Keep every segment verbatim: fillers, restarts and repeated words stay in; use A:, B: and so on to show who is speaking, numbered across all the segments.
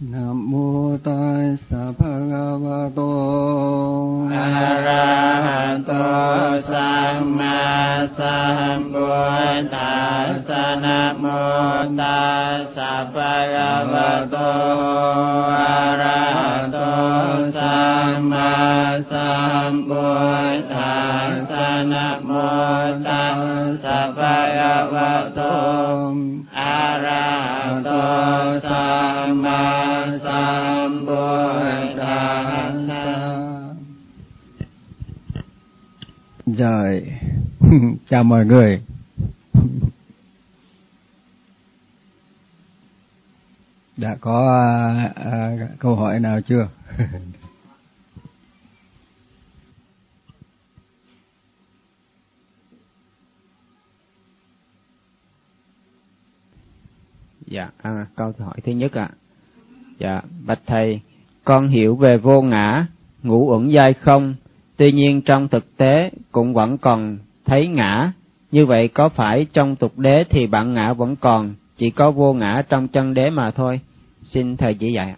A: Nam mô Tassa Bhagavato
B: Arahato Samma Sambuddhassa. Nam mô Tassa Bhagavato Arahato Samma Sambuddhassa. Nam mô Tassa Bhagavato Arahato Samma
A: Rồi, chào mọi người. Đã có à, à, câu hỏi nào chưa?
B: Dạ, à, câu hỏi thứ nhất ạ. À. Dạ, bạch thầy, con hiểu về vô ngã, ngũ uẩn giai không, tuy nhiên trong thực tế cũng vẫn còn thấy ngã. Như vậy có phải trong tục đế thì bản ngã vẫn còn, chỉ có vô ngã trong chân đế mà thôi? Xin thầy chỉ dạy ạ.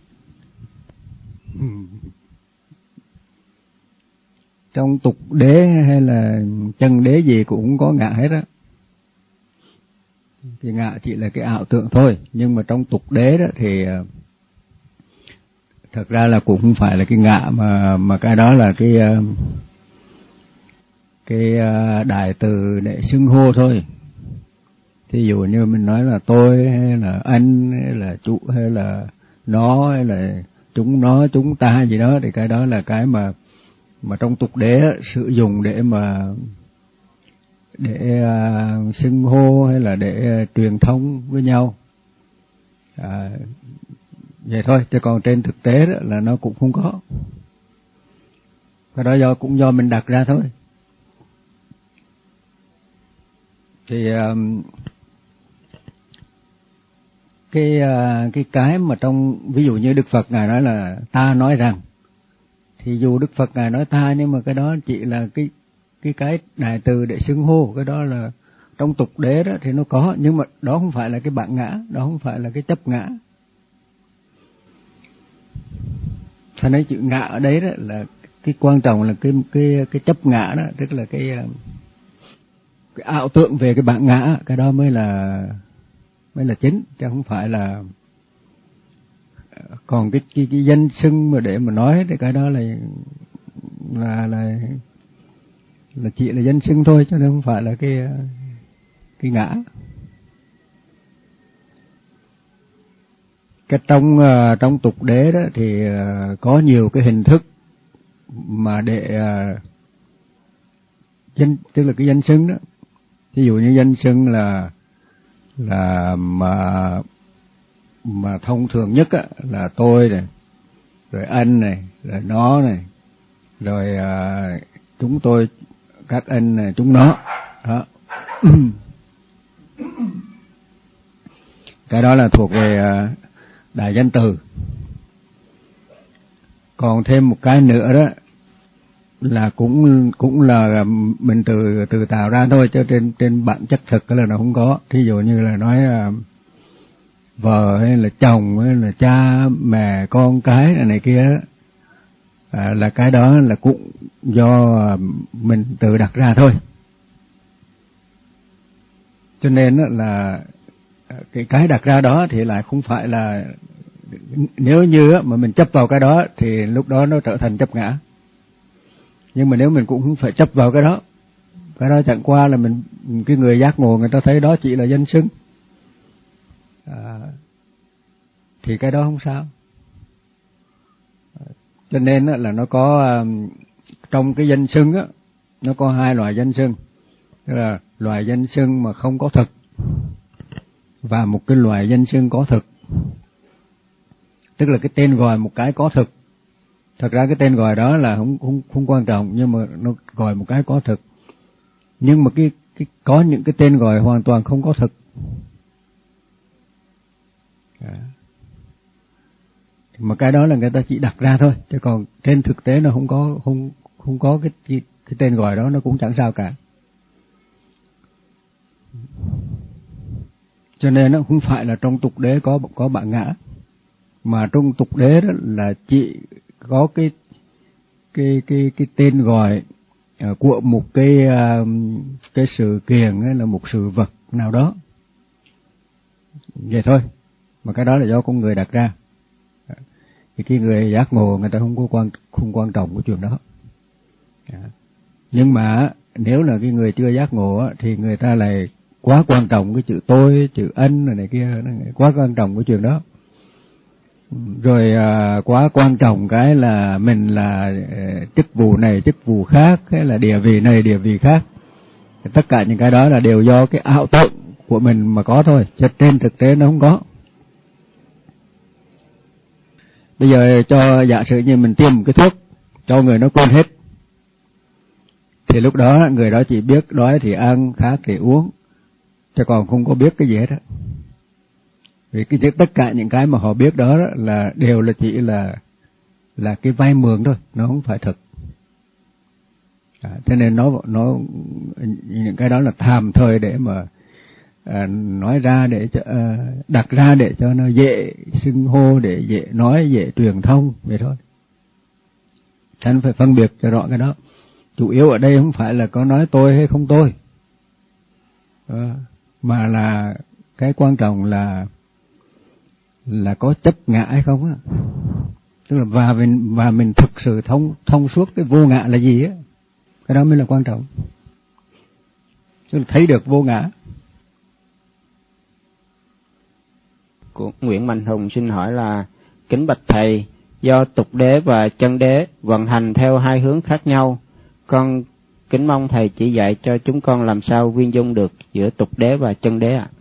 A: Trong tục đế hay là chân đế gì cũng có ngã hết á. Thì ngã chỉ là cái ảo tưởng thôi, nhưng mà trong tục đế đó thì thật ra là cũng không phải là cái ngã, mà mà cái đó là cái cái đại từ để xưng hô thôi. Thí dụ như mình nói là tôi hay là anh hay là chủ hay là nó hay là chúng nó chúng ta gì đó, thì cái đó là cái mà mà trong tục đế sử dụng để mà để uh, xưng hô hay là để uh, truyền thông với nhau. À, vậy thôi, chứ còn trên thực tế đó là nó cũng không có. Cái đó do cũng do mình đặt ra thôi. Thì um, cái uh, cái cái mà trong ví dụ như Đức Phật ngài nói là ta nói rằng, thì dù Đức Phật ngài nói ta, nhưng mà cái đó chỉ là cái cái cái đại từ để xưng hô. Cái đó là trong tục đế đó thì nó có, nhưng mà đó không phải là cái bản ngã, đó không phải là cái chấp ngã. Cho nên chữ ngã ở đấy đó là cái quan trọng là cái cái cái chấp ngã đó, tức là cái cái ảo tưởng về cái bản ngã, cái đó mới là mới là chính, chứ không phải là. Còn cái cái, cái danh xưng mà để mà nói thì cái đó là là là là chỉ là danh xưng thôi, chứ không phải là cái cái ngã. Cái trong uh, trong tục đế đó thì uh, có nhiều cái hình thức mà để uh, danh, tức là cái danh xưng đó. Ví dụ như danh xưng là là mà mà thông thường nhất á, là tôi này, rồi anh này, rồi nó này, rồi uh, chúng tôi, các anh này, chúng nó đó. Cái đó là thuộc về uh, đại danh từ. Còn thêm một cái nữa đó là cũng cũng là mình từ từ tạo ra thôi, chứ trên trên bản chất thực là nó không có. Thí dụ như là nói uh, vợ hay là chồng hay là cha mẹ con cái này, này kia, à, là cái đó là cũng do mình tự đặt ra thôi. Cho nên là cái cái đặt ra đó thì lại không phải là, nếu như mà mình chấp vào cái đó thì lúc đó nó trở thành chấp ngã. Nhưng mà nếu mình cũng không phải chấp vào cái đó, cái đó chẳng qua là mình, cái người giác ngộ người ta thấy đó chỉ là danh xưng, à, thì cái đó không sao. Cho nên là nó có trong cái danh xưng á, nó có hai loại danh xưng, tức là loại danh xưng mà không có thực và một cái loại danh xưng có thực. Tức là cái tên gọi một cái có thực. Thật ra cái tên gọi đó là không không không quan trọng, nhưng mà nó gọi một cái có thực. Nhưng mà cái cái có những cái tên gọi hoàn toàn không có thực. À. Mà cái đó là người ta chỉ đặt ra thôi, chứ còn trên thực tế nó không có không không có cái cái, cái tên gọi đó, nó cũng chẳng sao cả. Cho nên nó không phải là trong tục đế có có bản ngã, Mà trong tục đế đó là chỉ có cái cái cái cái tên gọi uh, của một cái uh, cái sự kiện hay là một sự vật nào đó. Vậy thôi. Mà cái đó là do con người đặt ra. Thì cái người giác ngộ người ta không có quan không quan trọng cái chuyện đó. Nhưng mà nếu là cái người chưa giác ngộ thì người ta lại quá quan trọng cái chữ tôi, chữ anh này, này kia, quá quan trọng cái chuyện đó. Rồi à, quá quan trọng cái là mình là uh, chức vụ này, chức vụ khác, hay là địa vị này, địa vị khác. Tất cả những cái đó là đều do cái ảo tưởng của mình mà có thôi, chứ trên thực tế nó không có. Bây giờ cho giả sử như mình tiêm một cái thuốc cho người nó quên hết, thì lúc đó người đó chỉ biết đói thì ăn, khát thì uống, chứ còn không có biết cái gì hết á. Vì cái tất cả những cái mà họ biết đó là đều là chỉ là là cái vay mượn thôi, nó không phải thật. À, cho nên nó nó những cái đó là tạm thời để mà à, nói ra để cho, à, đặt ra để cho nó dễ xưng hô, để dễ nói, dễ truyền thông vậy thôi. Anh phải phân biệt cho rõ cái đó. Chủ yếu ở đây không phải là có nói tôi hay không tôi, à, mà là cái quan trọng là là có chấp ngã hay không á. Tức là và mình và mình thực sự thông thông suốt cái vô ngã là gì á, cái đó mới là quan trọng. Tức là thấy được vô ngã.
B: Của Nguyễn Mạnh Hùng xin hỏi là: kính bạch thầy, do tục đế và chân đế vận hành theo hai hướng khác nhau, con kính mong thầy chỉ dạy cho chúng con làm sao viên dung được giữa tục đế và chân đế ạ. À?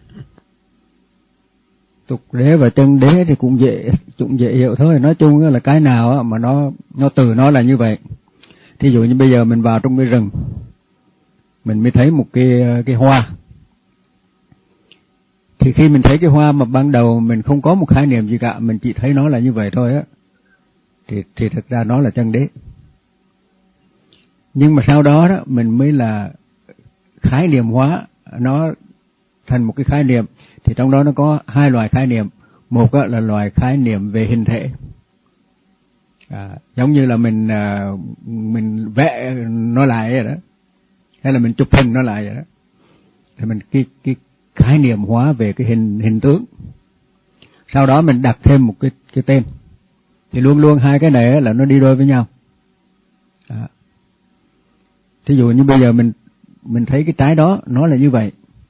A: Tục đế và chân đế thì cũng dễ cũng dễ hiểu thôi. Nói chung là cái nào mà nó nó từ nó là như vậy. Thí dụ như bây giờ mình vào trong cái rừng, mình mới thấy một cái cái hoa. Thì khi mình thấy cái hoa mà ban đầu mình không có một khái niệm gì cả, mình chỉ thấy nó là như vậy thôi á, thì thì thực ra nó là chân đế. Nhưng mà sau đó đó mình mới là khái niệm hóa nó thành một cái khái niệm. Thì trong đó nó có hai loại khái niệm. Một là loại khái niệm về hình thể, à, giống như là mình à, mình vẽ nó lại vậy đó, hay là mình chụp hình nó lại vậy đó. Thì mình cái cái khái niệm hóa về cái hình hình tướng. Sau đó mình đặt thêm một cái cái tên. Thì luôn luôn hai cái này là nó đi đôi với nhau. À. Thí dụ như bây giờ mình mình thấy cái trái đó nó là như vậy,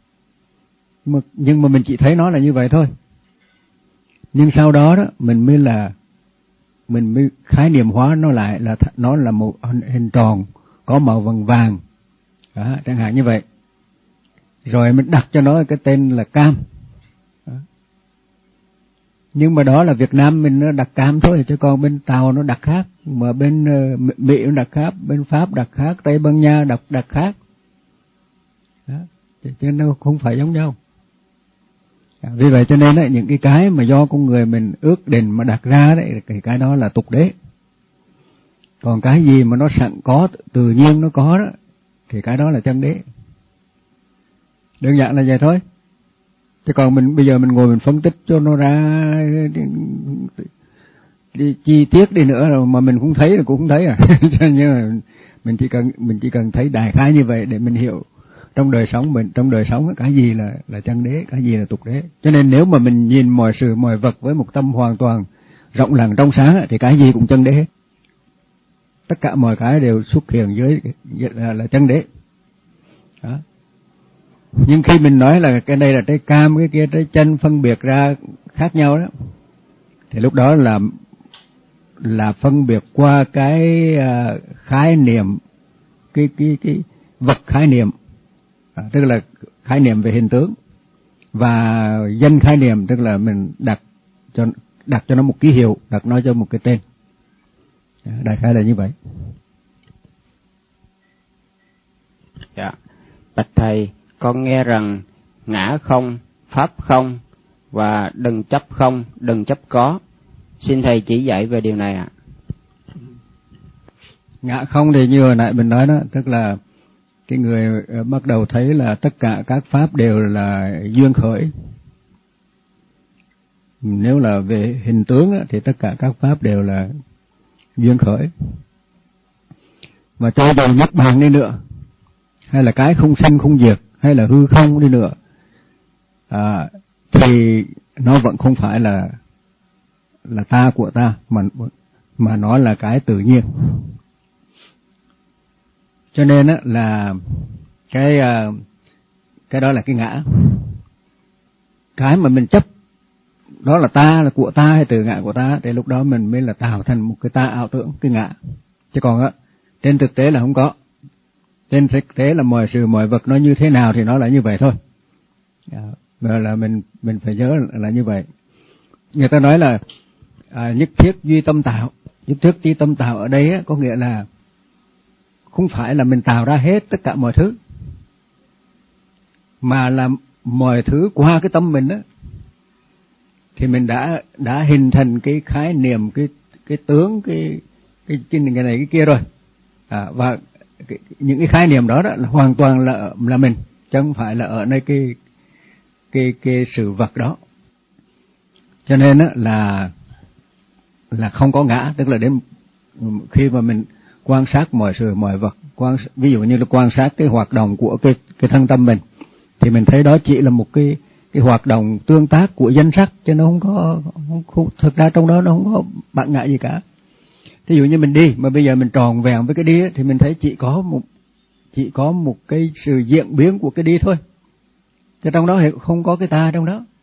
A: mà, nhưng mà mình chỉ thấy nó là như vậy thôi. Nhưng sau đó đó mình mới là mình mới khái niệm hóa nó lại là nó là một hình tròn có màu vàng vàng, đó, chẳng hạn như vậy. Rồi mình đặt cho nó cái tên là cam. Đó. Nhưng mà đó là Việt Nam mình nó đặt cam thôi, chứ còn bên Tàu nó đặt khác, mà bên uh, Mỹ nó đặt khác, bên Pháp đặt khác, Tây Ban Nha đặt đặt khác. Đó. Chứ, chứ nó không phải giống nhau. Vì vậy cho nên ấy, những cái cái mà do con người mình ước định mà đặt ra đấy, thì cái đó là tục đế. Còn cái gì mà nó sẵn có, tự nhiên nó có đó, thì cái đó là chân đế. Đơn giản là vậy thôi. Chứ còn mình bây giờ mình ngồi mình phân tích cho nó ra đi, đi, chi tiết đi nữa rồi mà mình cũng thấy là cũng không thấy à. Cho nên là mình chỉ cần mình chỉ cần thấy đại khái như vậy để mình hiểu trong đời sống mình, trong đời sống cái gì là là chân đế, cái gì là tục đế. Cho nên nếu mà mình nhìn mọi sự mọi vật với một tâm hoàn toàn rộng lặng trong sáng thì cái gì cũng chân đế hết. Tất cả mọi cái đều xuất hiện dưới là, là chân đế. Đó. Nhưng khi mình nói là cái đây là trái cam, cái kia trái chanh, phân biệt ra khác nhau đó, thì lúc đó là là phân biệt qua cái uh, khái niệm, cái cái cái vật khái niệm, à, tức là khái niệm về hình tướng, và danh khái niệm tức là mình đặt cho đặt cho nó một ký hiệu, đặt nó cho một cái tên. Đại khái là như vậy.
B: Dạ, bạch thầy, con nghe rằng ngã không, pháp không và đừng chấp không, đừng chấp có. Xin thầy chỉ dạy về điều này ạ. À.
A: Ngã không thì như hồi nãy mình nói đó, tức là cái người bắt đầu thấy là tất cả các pháp đều là duyên khởi. Nếu là về hình tướng á, thì tất cả các pháp đều là duyên khởi. Mà cho dù nhất bàn đi nữa, hay là cái không sanh không diệt, hay là hư không đi nữa, à, thì nó vẫn không phải là là ta của ta, mà mà nó là cái tự nhiên. Cho nên á, là cái cái đó là cái ngã. Cái mà mình chấp đó là ta, là của ta hay tự ngã của ta, thì lúc đó mình mới là tạo thành một cái ta ảo tưởng, cái ngã. Chứ còn á, trên thực tế là không có. Trên thực tế là mọi sự mọi vật nó như thế nào thì nó là như vậy thôi. Và là mình mình phải nhớ là như vậy. Người ta nói là à, nhất thiết duy tâm tạo. Nhất thiết duy tâm tạo ở đây á, có nghĩa là không phải là mình tạo ra hết tất cả mọi thứ, mà là mọi thứ qua cái tâm mình á, thì mình đã đã hình thành cái khái niệm, cái cái tướng, cái cái cái, cái này cái kia rồi. À, và cái, những cái khái niệm đó, đó là hoàn toàn là là mình, chứ không phải là ở nơi cái cái cái sự vật đó. Cho nên á, là là không có ngã, tức là đến khi mà mình quan sát mọi sự mọi vật, quan ví dụ như là quan sát cái hoạt động của cái cái thân tâm mình, thì mình thấy đó chỉ là một cái cái hoạt động tương tác của danh sắc, chứ nó không có không, không, thực ra trong đó nó không có bạn ngã gì cả. Ví dụ như mình đi mà bây giờ mình tròn vẹn với cái đi ấy, thì mình thấy chỉ có một chỉ có một cái sự diễn biến của cái đi thôi, chứ trong đó không có cái ta trong đó.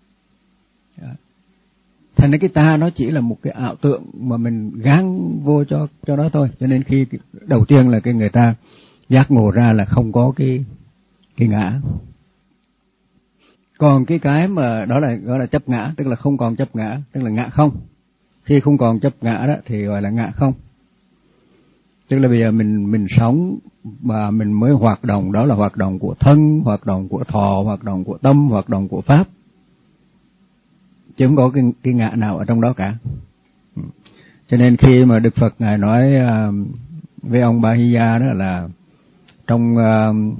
A: Thành ra cái ta nó chỉ là một cái ảo tượng mà mình gán vô cho cho đó thôi. Cho nên khi đầu tiên là cái người ta giác ngộ ra là không có cái cái ngã. Còn cái cái mà đó là gọi là chấp ngã, tức là không còn chấp ngã, tức là ngã không. Khi không còn chấp ngã đó thì gọi là ngã không. Tức là bây giờ mình mình sống mà mình mới hoạt động, đó là hoạt động của thân, hoạt động của thọ, hoạt động của tâm, hoạt động của pháp, chứ không có cái, cái ngã nào ở trong đó cả. Cho nên khi mà Đức Phật Ngài nói uh, với ông Bahiya đó là trong uh,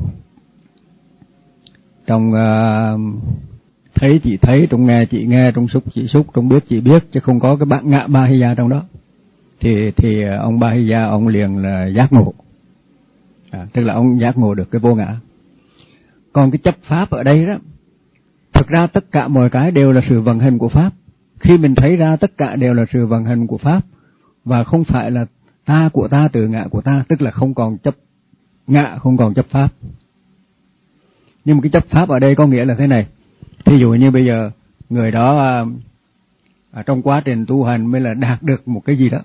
A: trong uh, thấy chị thấy, trong nghe chị nghe, trong xúc chị xúc, trong biết chị biết, chứ không có cái bạn ngã Bahiya trong đó, thì thì ông Bahiya ông liền là giác ngộ, à, tức là ông giác ngộ được cái vô ngã. Còn cái chấp pháp ở đây đó, thực ra tất cả mọi cái đều là sự vận hành của pháp. Khi mình thấy ra tất cả đều là sự vận hành của pháp, và không phải là ta của ta, tự ngã của ta, tức là không còn chấp ngã, không còn chấp pháp. Nhưng mà cái chấp pháp ở đây có nghĩa là thế này. Thí dụ như bây giờ người đó à, à, trong quá trình tu hành mới là đạt được một cái gì đó,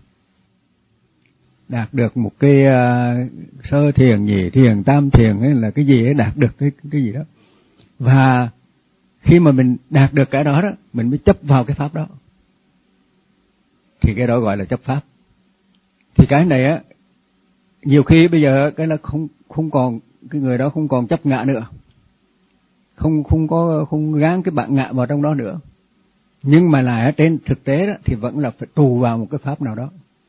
A: đạt được một cái à, sơ thiền, nhị thiền, tam thiền hay là cái gì ấy, đạt được cái cái gì đó. Và khi mà mình đạt được cái đó đó, mình mới chấp vào cái pháp đó, thì cái đó gọi là chấp pháp. Thì cái này á, nhiều khi bây giờ cái là không không còn, cái người đó không còn chấp ngã nữa, không không có không gán cái bạn ngã vào trong đó nữa, nhưng mà lại ở trên thực tế đó thì vẫn là phải trụ vào một cái pháp nào đó.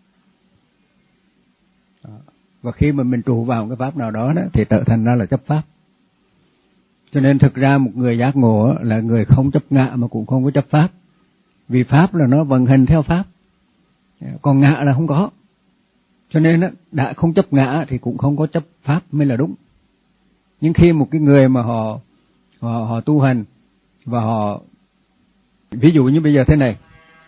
A: Và khi mà mình trụ vào một cái pháp nào đó, đó thì trở thành ra là chấp pháp. Cho nên thực ra một người giác ngộ là người không chấp ngã mà cũng không có chấp pháp, vì pháp là nó vận hành theo pháp, còn ngã là không có. Cho nên đã không chấp ngã thì cũng không có chấp pháp mới là đúng. Nhưng khi một cái người mà họ họ, họ tu hành và họ, ví dụ như bây giờ thế này,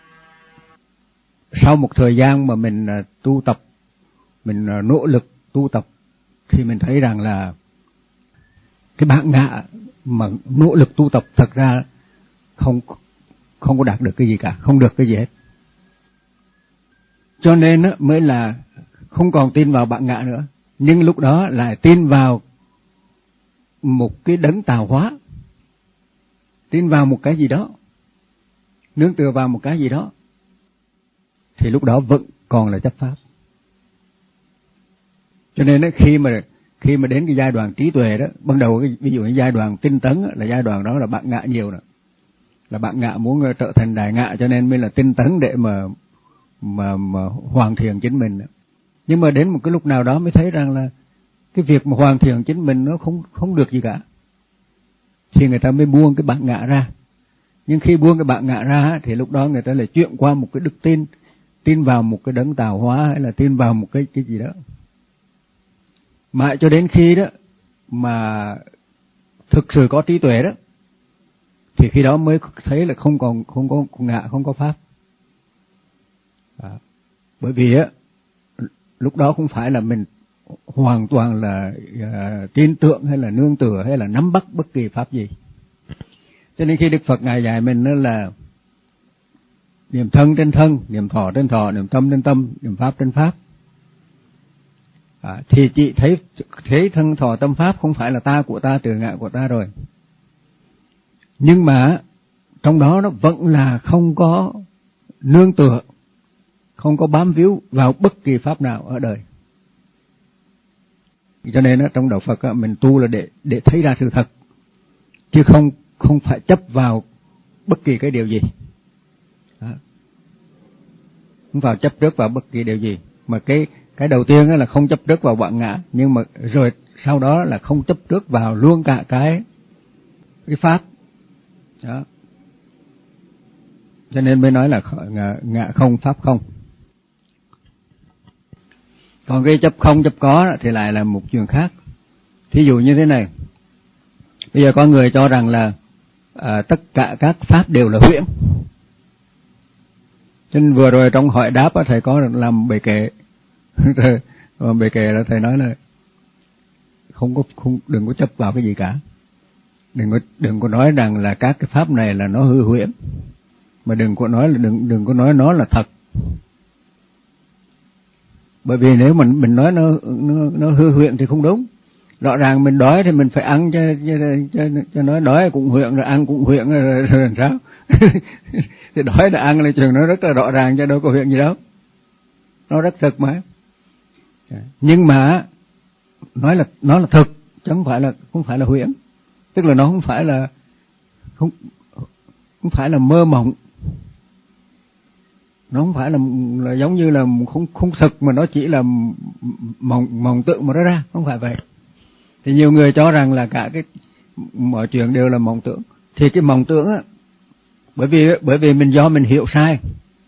A: sau một thời gian mà mình tu tập, mình nỗ lực tu tập, thì mình thấy rằng là cái bản ngã mà nỗ lực tu tập thật ra không không có đạt được cái gì cả, không được cái gì hết. Cho nên mới là không còn tin vào bản ngã nữa, nhưng lúc đó lại tin vào một cái đấng tạo hóa, tin vào một cái gì đó, nương tựa vào một cái gì đó, thì lúc đó vẫn còn là chấp pháp. Cho nên khi mà khi mà đến cái giai đoạn trí tuệ đó, ban đầu cái, ví dụ như giai đoạn tinh tấn là giai đoạn đó là bạn ngã nhiều nữa, là bạn ngã muốn trở thành đại ngã, cho nên mới là tinh tấn để mà mà mà hoàn thiện chính mình. Nhưng mà đến một cái lúc nào đó mới thấy rằng là cái việc mà hoàn thiện chính mình nó không không được gì cả, thì người ta mới buông cái bản ngã ra, Nhưng khi buông cái bản ngã ra thì lúc đó người ta lại chuyển qua một cái đức tin, tin vào một cái đấng tạo hóa hay là tin vào một cái cái gì đó. Mãi cho đến khi đó mà thực sự có trí tuệ đó, thì khi đó mới thấy là không còn không có ngã, không có pháp. À, bởi vì á lúc đó không phải là mình hoàn toàn là uh, tin tưởng hay là nương tựa hay là nắm bắt bất kỳ pháp gì. Cho nên khi Đức Phật Ngài dạy mình đó là niệm thân trên thân, niệm thọ trên thọ, niệm tâm trên tâm, niệm pháp trên pháp. À, thì chị thấy thấy thân thọ tâm pháp không phải là ta của ta, tự ngã của ta rồi. Nhưng mà trong đó nó vẫn là không có nương tựa, không có bám víu vào bất kỳ pháp nào ở đời. Cho nên đó, trong đạo Phật đó, mình tu là để để thấy ra sự thật, chứ không không phải chấp vào bất kỳ cái điều gì. Đó. Không phải chấp trước vào bất kỳ điều gì. Mà cái cái đầu tiên là không chấp trước vào bản ngã, nhưng mà rồi sau đó là không chấp trước vào luôn cả cái cái pháp. Đó. Cho nên mới nói là ngã, ngã không pháp không. Còn cái chấp không chấp có thì lại là một chuyện khác. Thí dụ như thế này, bây giờ có người cho rằng là à, tất cả các pháp đều là huyễn. Cho nên vừa rồi trong hỏi đáp thầy có làm bài kệ, bài kệ là thầy nói là không có không đừng có chấp vào cái gì cả, đừng có đừng có nói rằng là các cái pháp này là nó hư huyễn, mà đừng có nói là đừng đừng có nói nó là thật. Bởi vì nếu mình mình nói nó nó, nó hư huyễn thì không đúng. Rõ ràng mình đói thì mình phải ăn cho cho cho, cho nói đói cũng huyễn, rồi ăn cũng huyễn, rồi, rồi, rồi làm sao? Thì đói là ăn là trường nó rất là rõ ràng, chứ đâu có huyễn gì đâu. Nó rất thực mà. Nhưng mà nói là nó là thực, chứ không phải là không phải là huyễn. Tức là nó không phải là không không phải là mơ mộng. Nó không phải là, là giống như là không không thực, mà nó chỉ là mộng mộng tượng mà nó ra, không phải vậy. Thì nhiều người cho rằng là cả cái mọi chuyện đều là mộng tưởng. Thì cái mộng tưởng á, bởi vì bởi vì mình do mình hiểu sai.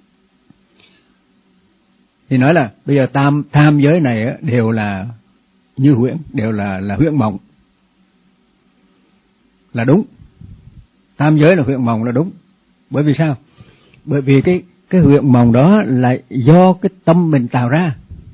A: Thì nói là bây giờ tam tam giới này á, đều là như huyễn, đều là là huyễn mộng. Là đúng. Tam giới là huyễn mộng là đúng. Bởi vì sao? Bởi vì cái cái huyễn mộng đó là do cái tâm mình tạo ra.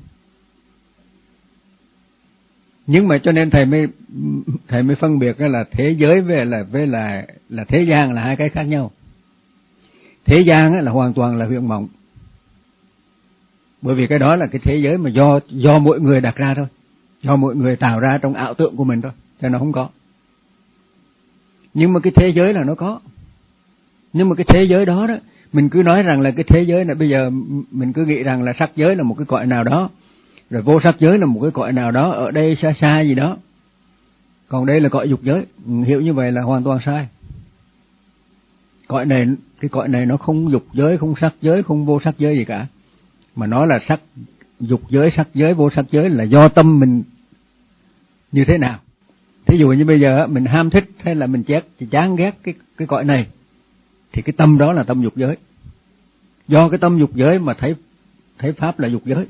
A: Nhưng mà cho nên thầy mới thầy mới phân biệt là thế giới với là với là là thế gian là hai cái khác nhau. Thế gian là hoàn toàn là huyễn mộng. Bởi vì cái đó là cái thế giới mà do do mỗi người đặt ra thôi, do mỗi người tạo ra trong ảo tưởng của mình thôi, cho nó không có. Nhưng mà cái thế giới là nó có. Nhưng mà cái thế giới đó đó, mình cứ nói rằng là cái thế giới này, bây giờ mình cứ nghĩ rằng là sắc giới là một cái cõi nào đó, rồi vô sắc giới là một cái cõi nào đó ở đây xa xa gì đó, còn đây là cõi dục giới. Hiểu như vậy là hoàn toàn sai. Cõi này, cái cõi này nó không dục giới, không sắc giới, không vô sắc giới gì cả, mà nó là sắc dục giới, sắc giới, vô sắc giới là do tâm mình như thế nào. Thí dụ như bây giờ mình ham thích hay là mình chét chán ghét cái cái cõi này, thì cái tâm đó là tâm dục giới. Do cái tâm dục giới mà thấy thấy pháp là dục giới.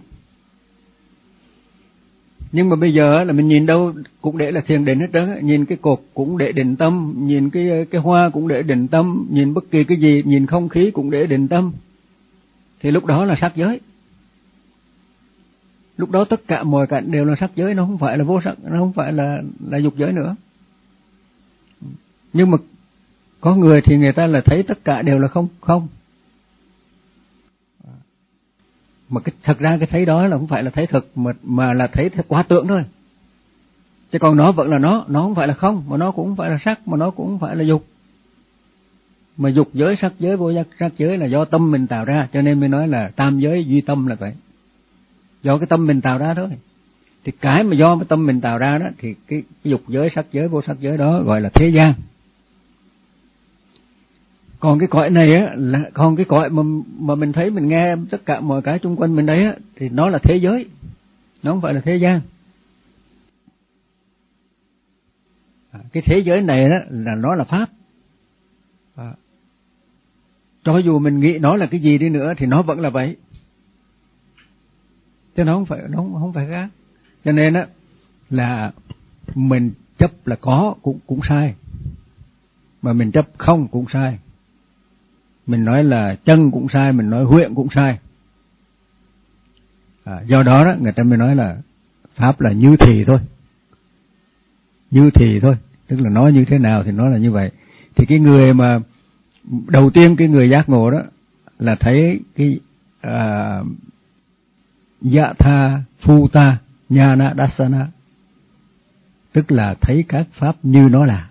A: Nhưng mà bây giờ là mình nhìn đâu cũng để là thiền định hết trơn, nhìn cái cột cũng để định tâm, nhìn cái cái hoa cũng để định tâm, nhìn bất kỳ cái gì, nhìn không khí cũng để định tâm. Thì lúc đó là sắc giới. Lúc đó tất cả mọi cảnh đều là sắc giới, nó không phải là vô sắc, nó không phải là là dục giới nữa. Nhưng mà có người thì người ta là thấy tất cả đều là không không. Mà cái thật ra cái thấy đó là không phải là thấy thực, mà mà là thấy quá tưởng thôi. Chứ còn nó vẫn là nó, nó không phải là không, mà nó cũng không phải là sắc, mà nó cũng không phải là dục. Mà dục giới, sắc giới, vô sắc giới là do tâm mình tạo ra, cho nên mới nói là tam giới duy tâm là vậy. Do cái tâm mình tạo ra thôi. Thì cái mà do cái tâm mình tạo ra đó, thì cái, cái dục giới, sắc giới, vô sắc giới đó gọi là thế gian. Còn cái cõi này á, là còn cái cõi mà mà mình thấy, mình nghe tất cả mọi cái xung quanh mình đấy á, thì nó là thế giới, nó không phải là thế gian. À, cái thế giới này đó là nó là pháp. À, cho dù mình nghĩ nó là cái gì đi nữa thì nó vẫn là vậy, chứ nó không phải nó không, không phải khác. Cho nên á là mình chấp là có cũng cũng sai, mà mình chấp không cũng sai. Mình nói là chân cũng sai, mình nói huyện cũng sai. À, do đó đó người ta mới nói là pháp là như thì thôi, như thì thôi, tức là nói như thế nào thì nó là như vậy. Thì cái người mà đầu tiên, cái người giác ngộ đó là thấy cái à, Yatha Phuta Nhana Dassana, tức là thấy các pháp như nó là.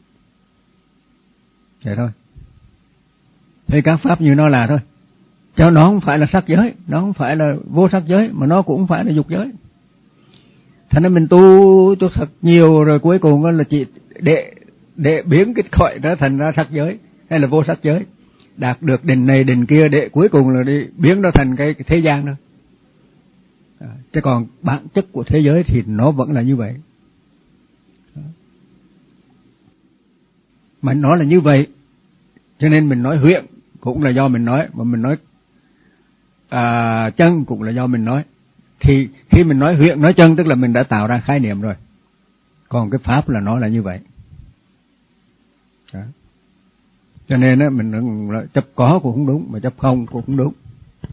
A: Vậy thôi, thấy các pháp như nó là thôi, cho nó không phải là sắc giới, nó không phải là vô sắc giới, mà nó cũng không phải là dục giới. Thành ra mình tu cho thật nhiều rồi cuối cùng là chỉ để để biến cái cõi đó thành ra sắc giới hay là vô sắc giới, đạt được đỉnh này đỉnh kia để cuối cùng là đi biến nó thành cái, cái thế gian thôi. À, chứ còn bản chất của thế giới thì nó vẫn là như vậy. Mà nó là như vậy, cho nên mình nói huyện cũng là do mình nói, mà mình nói à, chân cũng là do mình nói. Thì khi mình nói huyện nói chân tức là mình đã tạo ra khái niệm rồi. Còn cái pháp là nó là như vậy. Đó. Cho nên á mình chấp có cũng không đúng, mà chấp không cũng không đúng.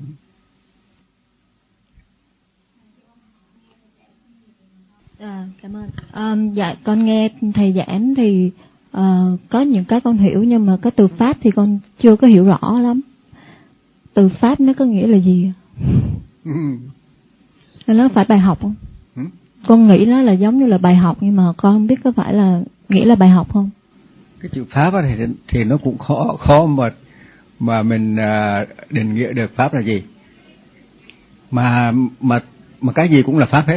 C: À, cảm ơn. À, dạ con nghe thầy giảng thì uh, có những cái con hiểu, nhưng mà cái từ pháp thì con chưa có hiểu rõ lắm. Từ pháp nó có nghĩa là gì?
A: Ừ.
C: Nó phải bài học không?
A: Ừ.
C: Con nghĩ nó là giống như là bài học, nhưng mà con không biết có phải là nghĩa là bài học không.
A: Cái chữ pháp thì thì nó cũng khó khó mà mà mình uh, định nghĩa được pháp là gì. Mà mà mà cái gì cũng là pháp hết.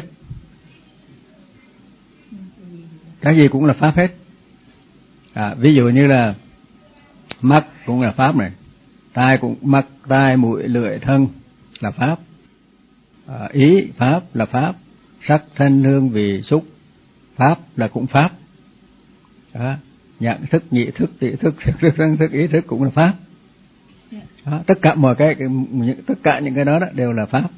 A: Cái gì cũng là pháp hết. À, ví dụ như là mắt cũng là pháp này, tai cũng mắt, tai, mũi, lưỡi, thân là pháp. À, ý pháp là pháp, sắc thanh hương vị xúc pháp là cũng pháp. Đó. Nhận thức, nhị thức, tỷ thức, thức, thức, thức, ý thức cũng là pháp. Đó. Tất cả mọi cái, tất cả những cái đó, đó đều là pháp.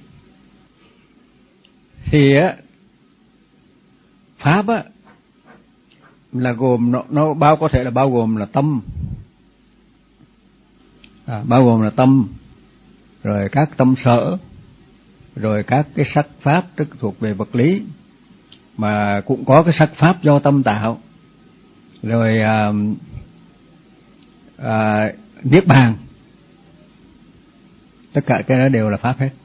A: Thì á pháp á là gồm nó, nó bao có thể là bao gồm là tâm, à, bao gồm là tâm, rồi các tâm sở, rồi các cái sắc pháp tức thuộc về vật lý, mà cũng có cái sắc pháp do tâm tạo, rồi à, à, niết bàn, tất cả cái đó đều là pháp hết.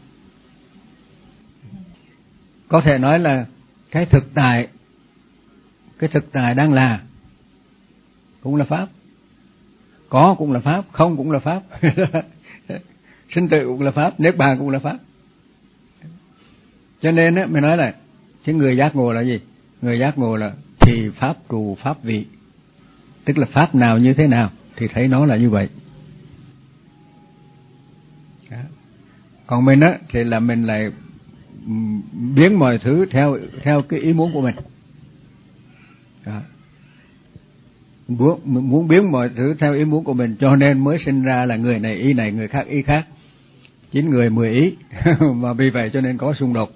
A: Có thể nói là cái thực tại, cái thực tại đang là cũng là pháp, có cũng là pháp, không cũng là pháp, sinh tử cũng là pháp, niết bàn cũng là pháp. Cho nên á mình nói là cái người giác ngộ là gì? Người giác ngộ là thì pháp trù pháp vị, tức là pháp nào như thế nào thì thấy nó là như vậy. Đó. Còn mình á thì là mình lại biến mọi thứ theo theo cái ý muốn của mình. Đó. Muốn, muốn biến mọi thứ theo ý muốn của mình, cho nên mới sinh ra là người này ý này, người khác ý khác, chín người mười ý mà vì vậy cho nên có xung đột.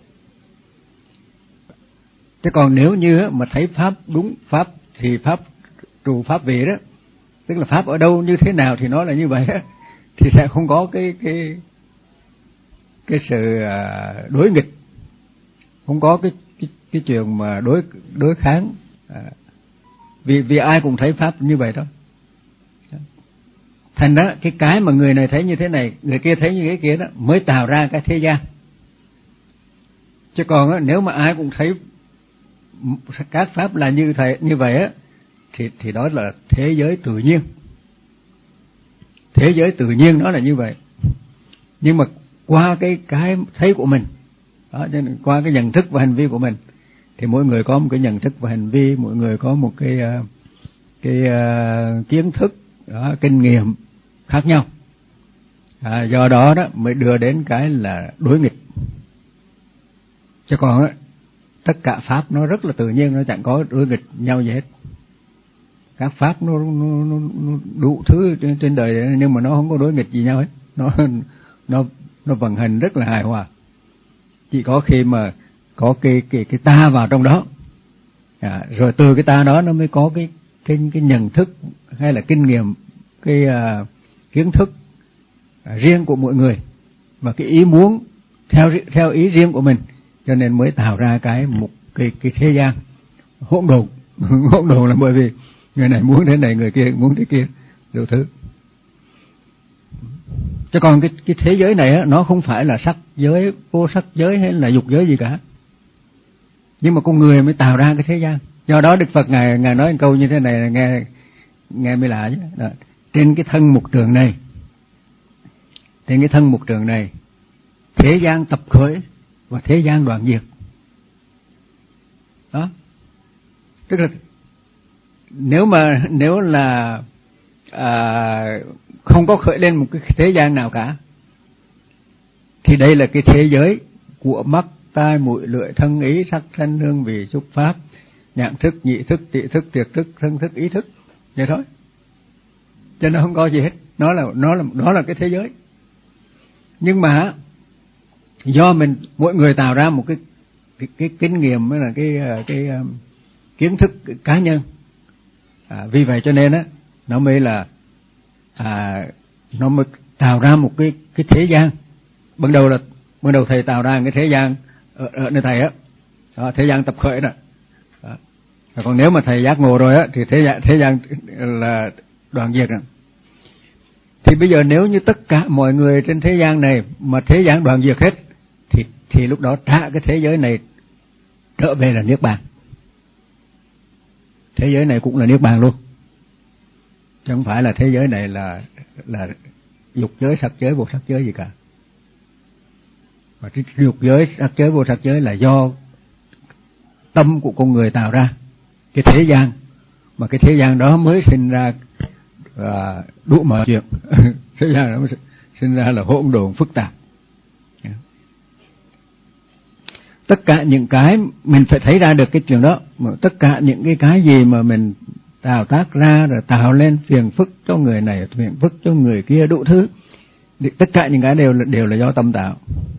A: Thế còn nếu như mà thấy pháp đúng pháp thì pháp trù pháp vị đó, tức là pháp ở đâu như thế nào thì nó là như vậy đó, thì sẽ không có cái cái cái sự đối nghịch, không có cái cái, cái chuyện mà đối đối kháng, à, vì vì ai cũng thấy pháp như vậy đó. Thành ra cái cái mà người này thấy như thế này, người kia thấy như cái kia đó mới tạo ra cái thế gian. Chứ còn á, nếu mà ai cũng thấy các pháp là như thầy như vậy á, thì thì đó là thế giới tự nhiên. Thế giới tự nhiên nó là như vậy. Nhưng mà qua cái cái thấy của mình, đó, cho nên qua cái nhận thức và hành vi của mình, thì mỗi người có một cái nhận thức và hành vi, mỗi người có một cái cái uh, kiến thức, đó, kinh nghiệm khác nhau. À, do đó đó mới đưa đến cái là đối nghịch. Chứ còn á, tất cả pháp nó rất là tự nhiên, nó chẳng có đối nghịch nhau gì hết. các pháp nó, nó, nó, nó đủ thứ trên, trên đời, nhưng mà nó không có đối nghịch gì nhau hết, nó nó nó vận hành rất là hài hòa. Chỉ có khi mà có cái cái cái ta vào trong đó, à, rồi từ cái ta đó nó mới có cái cái cái nhận thức hay là kinh nghiệm, cái uh, kiến thức uh, riêng của mỗi người, và cái ý muốn theo theo ý riêng của mình, cho nên mới tạo ra cái một cái cái thế gian hỗn độn. Hỗn độn là bởi vì người này muốn thế này, người kia muốn thế kia, đủ thứ. Chứ còn cái cái thế giới này á, nó không phải là sắc giới, vô sắc giới hay là dục giới gì cả, nhưng mà con người mới tạo ra cái thế gian. Do đó Đức Phật ngài ngài nói một câu như thế này, nghe nghe mới lạ chứ. Đó. Trên cái thân mục trường này, trên cái thân mục trường này, thế gian tập khởi và thế gian đoạn diệt. Đó, tức là nếu mà nếu là à, không có khởi lên một cái thế gian nào cả, thì đây là cái thế giới của mắt, tai, mũi, lưỡi, thân, ý, sắc, thanh, hương, vị, xúc, pháp, nhãn thức, nhị thức, tị thức, thiệt thức, thân thức, ý thức, vậy thôi. Cho nên không có gì hết, nó là nó là đó là cái thế giới. Nhưng mà do mình mỗi người tạo ra một cái cái, cái kinh nghiệm hay là cái cái, cái um, kiến thức cá nhân, à, vì vậy cho nên á nó mới là à, nó mới tạo ra một cái cái thế gian. Ban đầu là ban đầu thầy tạo ra cái thế gian ở, ở nơi thầy á, đó, thế gian tập khởi đó. Đó. Còn nếu mà thầy giác ngộ rồi á thì thế gian thế gian là đoạn diệt rồi. Thì bây giờ nếu như tất cả mọi người trên thế gian này mà thế gian đoạn diệt hết, thì thì lúc đó trả cái thế giới này trở về là niết bàn. Thế giới này cũng là niết bàn luôn, chứ không phải là thế giới này là là dục giới, sắc giới, vô sắc giới gì cả. Và cái dục giới, sắc giới, vô sắc giới là do tâm của con người tạo ra cái thế gian, mà cái thế gian đó mới sinh ra à, đủ mọi chuyện. Thế gian đó mới sinh ra là hỗn độn phức tạp. Tất cả những cái mình phải thấy ra được cái chuyện đó, mà tất cả những cái cái gì mà mình tạo tác ra rồi tạo lên phiền phức cho người này, phiền phức cho người kia, đủ thứ, tất cả những cái đều là, đều là do tâm tạo.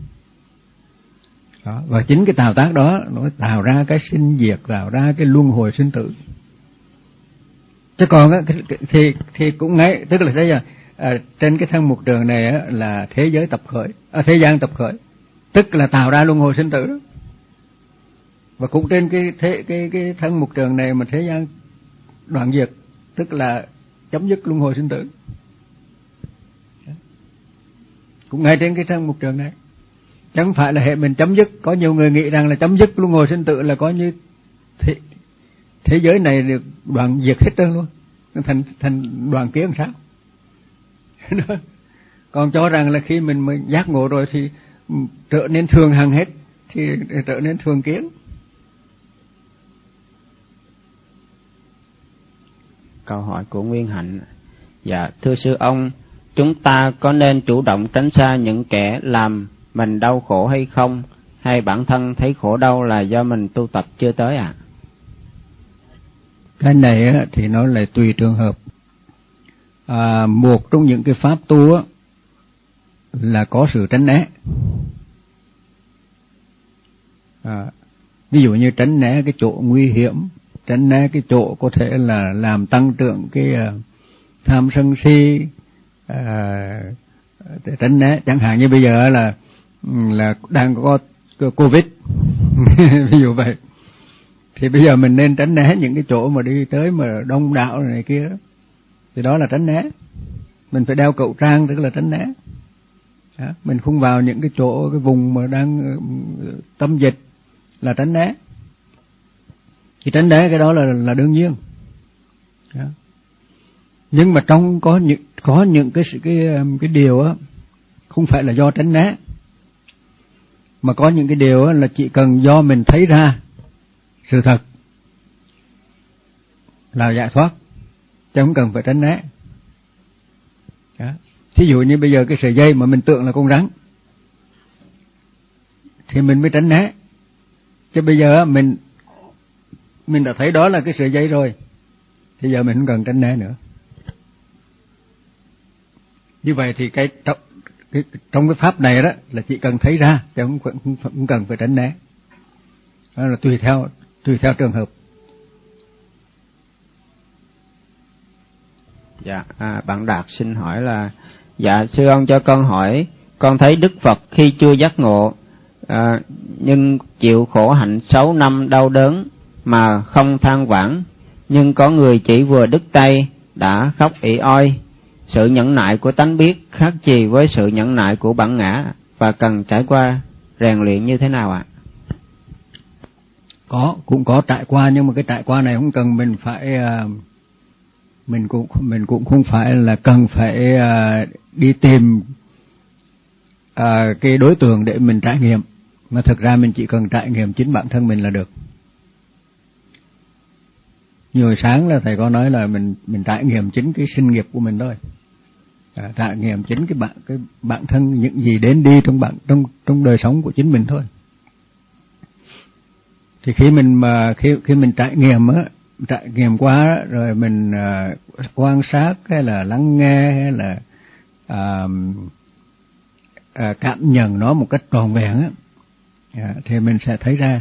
A: Đó. Và chính cái tạo tác đó nó tạo ra cái sinh diệt, tạo ra cái luân hồi sinh tử. Chứ còn á, thì thì cũng ngay, tức là thế giờ à, trên cái thân mục trường này á, là thế giới tập khởi, à, thế gian tập khởi, tức là tạo ra luân hồi sinh tử đó. Và cũng trên cái thế cái cái thân mục trường này mà thế gian đoạn diệt, tức là chấm dứt luân hồi sinh tử. Cũng ngay trên cái thân mục trường này, chẳng phải là hệ mình chấm dứt. Có nhiều người nghĩ rằng là chấm dứt luân hồi sinh tử là có như thế, thế giới này được đoạn diệt hết trơn luôn, thành thành đoàn kiến sao? Còn cho rằng là khi mình mới giác ngộ rồi thì trở nên thường hằng hết, thì trở nên thường kiến.
B: Câu hỏi của Nguyên Hạnh. Dạ, thưa sư ông, chúng ta có nên chủ động tránh xa những kẻ làm mình đau khổ hay không? Hay bản thân thấy khổ đau là do mình tu tập chưa tới ạ? À?
A: Cái này á, thì nó lại tùy trường hợp. À, một trong những cái pháp tu á, là có sự tránh né. À, ví dụ như tránh né cái chỗ nguy hiểm, tránh né cái chỗ có thể là làm tăng trưởng cái uh, tham sân si, uh, tránh né. Chẳng hạn như bây giờ là là đang có Covid, ví dụ vậy, thì bây giờ mình nên tránh né những cái chỗ mà đi tới mà đông đảo này kia, thì đó là tránh né. Mình phải đeo khẩu trang, tức là tránh né. Đó, mình không vào những cái chỗ, cái vùng mà đang tâm dịch là tránh né. Thì tránh né cái đó là là đương nhiên. Đó. Nhưng mà trong có những có những cái cái cái điều á không phải là do tránh né, mà có những cái điều á là chỉ cần do mình thấy ra sự thật là giải thoát, chứ không cần phải tránh né. Đó. Thí dụ như bây giờ cái sợi dây mà mình tưởng là con rắn thì mình mới tránh né, chứ bây giờ mình mình đã thấy đó là cái sợi dây rồi, thì giờ mình không cần tránh né nữa. Như vậy thì cái trong cái, trong cái pháp này đó là chỉ cần thấy ra, chứ không, không, không cần phải tránh né. Đó là tùy theo tùy theo trường hợp.
B: Dạ, à, bạn Đạt xin hỏi là, dạ sư ông cho con hỏi, con thấy Đức Phật khi chưa giác ngộ, à, nhưng chịu khổ hạnh sáu năm đau đớn mà không than vãn, nhưng có người chỉ vừa đứt tay đã khóc ỉ oi. Sự nhẫn nại của tánh biết khác gì với sự nhẫn nại của bản ngã, và cần trải qua rèn luyện như thế nào ạ?
A: Có, cũng có trải qua, nhưng mà cái trải qua này không cần mình phải mình cũng mình cũng không phải là cần phải đi tìm à, cái đối tượng để mình trải nghiệm, mà thực ra mình chỉ cần trải nghiệm chính bản thân mình là được. Như hồi sáng là thầy có nói là mình mình trải nghiệm chính cái sinh nghiệp của mình thôi, à, trải nghiệm chính cái bản cái bản thân, những gì đến đi trong bản trong trong đời sống của chính mình thôi. Thì khi mình mà khi khi mình trải nghiệm á, trải nghiệm qua rồi mình uh, quan sát hay là lắng nghe hay là uh, uh, cảm nhận nó một cách trọn vẹn á, uh, thì mình sẽ thấy ra.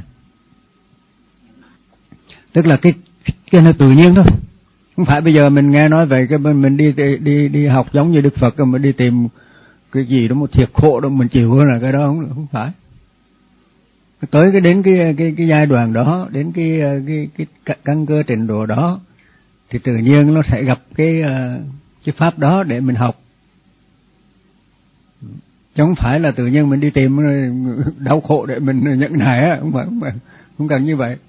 A: Tức là cái cái nó tự nhiên thôi, không phải bây giờ mình nghe nói về cái bên mình đi đi đi đi học giống như Đức Phật rồi mình đi tìm cái gì đó một thiệt khổ đó mình chịu, là cái đó không không phải. Tới cái đến cái cái cái giai đoạn đó, đến cái cái cái căn cơ trình độ đó, thì tự nhiên nó sẽ gặp cái cái pháp đó để mình học, chứ không phải là tự nhiên mình đi tìm đau khổ để mình nhận nại á, không phải, không phải, không cần như vậy.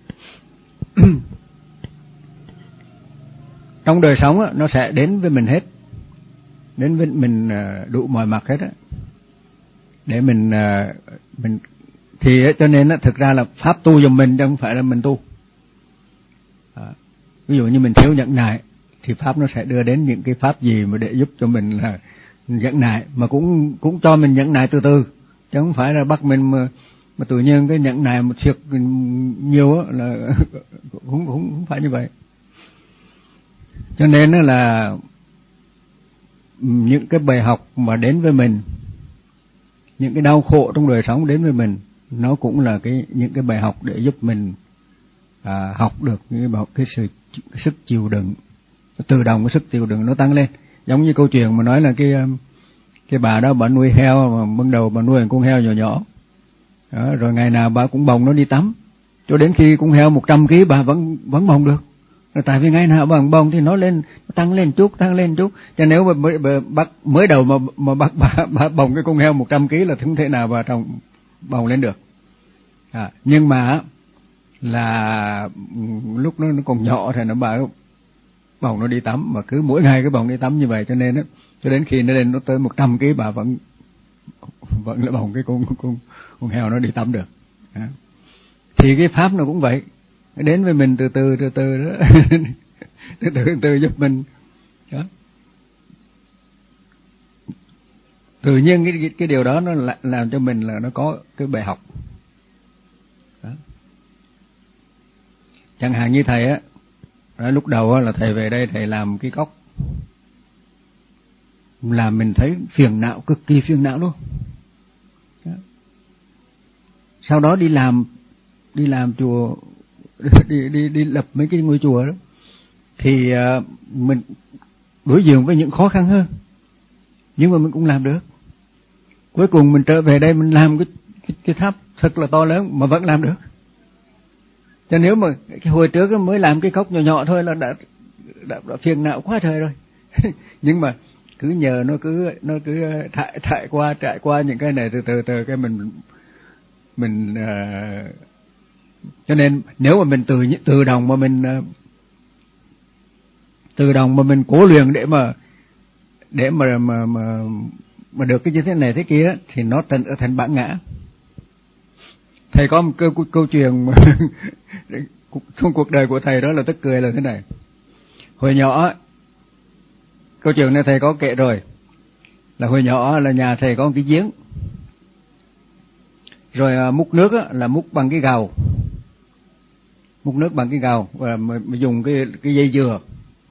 A: Trong đời sống á, nó sẽ đến với mình hết, đến với mình đủ mọi mặt hết á, để mình mình thì cho nên á, thực ra là pháp tu giùm mình chứ không phải là mình tu. À, ví dụ như mình thiếu nhẫn nại thì pháp nó sẽ đưa đến những cái pháp gì mà để giúp cho mình là nhẫn nại, mà cũng cũng cho mình nhẫn nại từ từ, chứ không phải là bắt mình mà mà tự nhiên cái nhẫn nại một thiệt nhiều á là cũng cũng không phải như vậy. Cho nên là những cái bài học mà đến với mình, những cái đau khổ trong đời sống đến với mình, nó cũng là cái những cái bài học để giúp mình à, học được cái, cái sự cái sức chịu đựng, tự động cái sức chịu đựng nó tăng lên. Giống như câu chuyện mà nói là cái cái bà đó bà nuôi heo, mà ban đầu bà nuôi một con heo nhỏ nhỏ đó, rồi ngày nào bà cũng bồng nó đi tắm, cho đến khi con heo một trăm ký bà vẫn vẫn bồng được. Rồi tại vì ngày nào bằng bồng thì nó lên, nó tăng lên chút, tăng lên chút. Cho nếu mà mới, bắt mới đầu mà mà bắt bà, bà bồng cái con heo một trăm ký là không thể nào bà trồng bồng lên được. À, nhưng mà là lúc nó, nó còn nhỏ thì nó bà bồng nó đi tắm, mà cứ mỗi ngày cái bồng đi tắm như vậy, cho nên đó, cho đến khi nó lên nó tới một trăm ký bà vẫn vẫn là bồng cái con con con heo nó đi tắm được. À. Thì cái pháp nó cũng vậy, đến với mình từ từ từ từ đó. từ từ từ từ giúp mình đó. Tự nhiên cái cái điều đó nó làm cho mình là nó có cái bài học đó. Chẳng hạn như thầy á, lúc đầu á là thầy về đây thầy làm cái cốc, làm mình thấy phiền não, cực kỳ phiền não luôn đó. Sau đó đi làm đi làm chùa, đi đi đi lập mấy cái ngôi chùa đó, thì uh, mình đối diện với những khó khăn hơn, nhưng mà mình cũng làm được. Cuối cùng mình trở về đây mình làm cái cái, cái tháp thật là to lớn mà vẫn làm được. Cho nếu mà cái hồi trước mới làm cái cốc nhỏ nhỏ thôi là đã đã, đã phiền não quá trời rồi. Nhưng mà cứ nhờ nó cứ nó cứ trải trải qua trải qua những cái này từ từ từ cái mình mình uh, cho nên nếu mà mình từ từ đồng mà mình từ đồng mà mình cố luyện để mà để mà mà mà, mà được cái như thế này thế kia thì nó thành ở thành bản ngã. Thầy có một câu câu chuyện mà trong cuộc đời của thầy đó là tức cười là thế này. Hồi nhỏ, câu chuyện này thầy có kể rồi, là hồi nhỏ là nhà thầy có một cái giếng, rồi múc nước á, là múc bằng cái gầu, múc nước bằng cái gầu và dùng cái cái dây dừa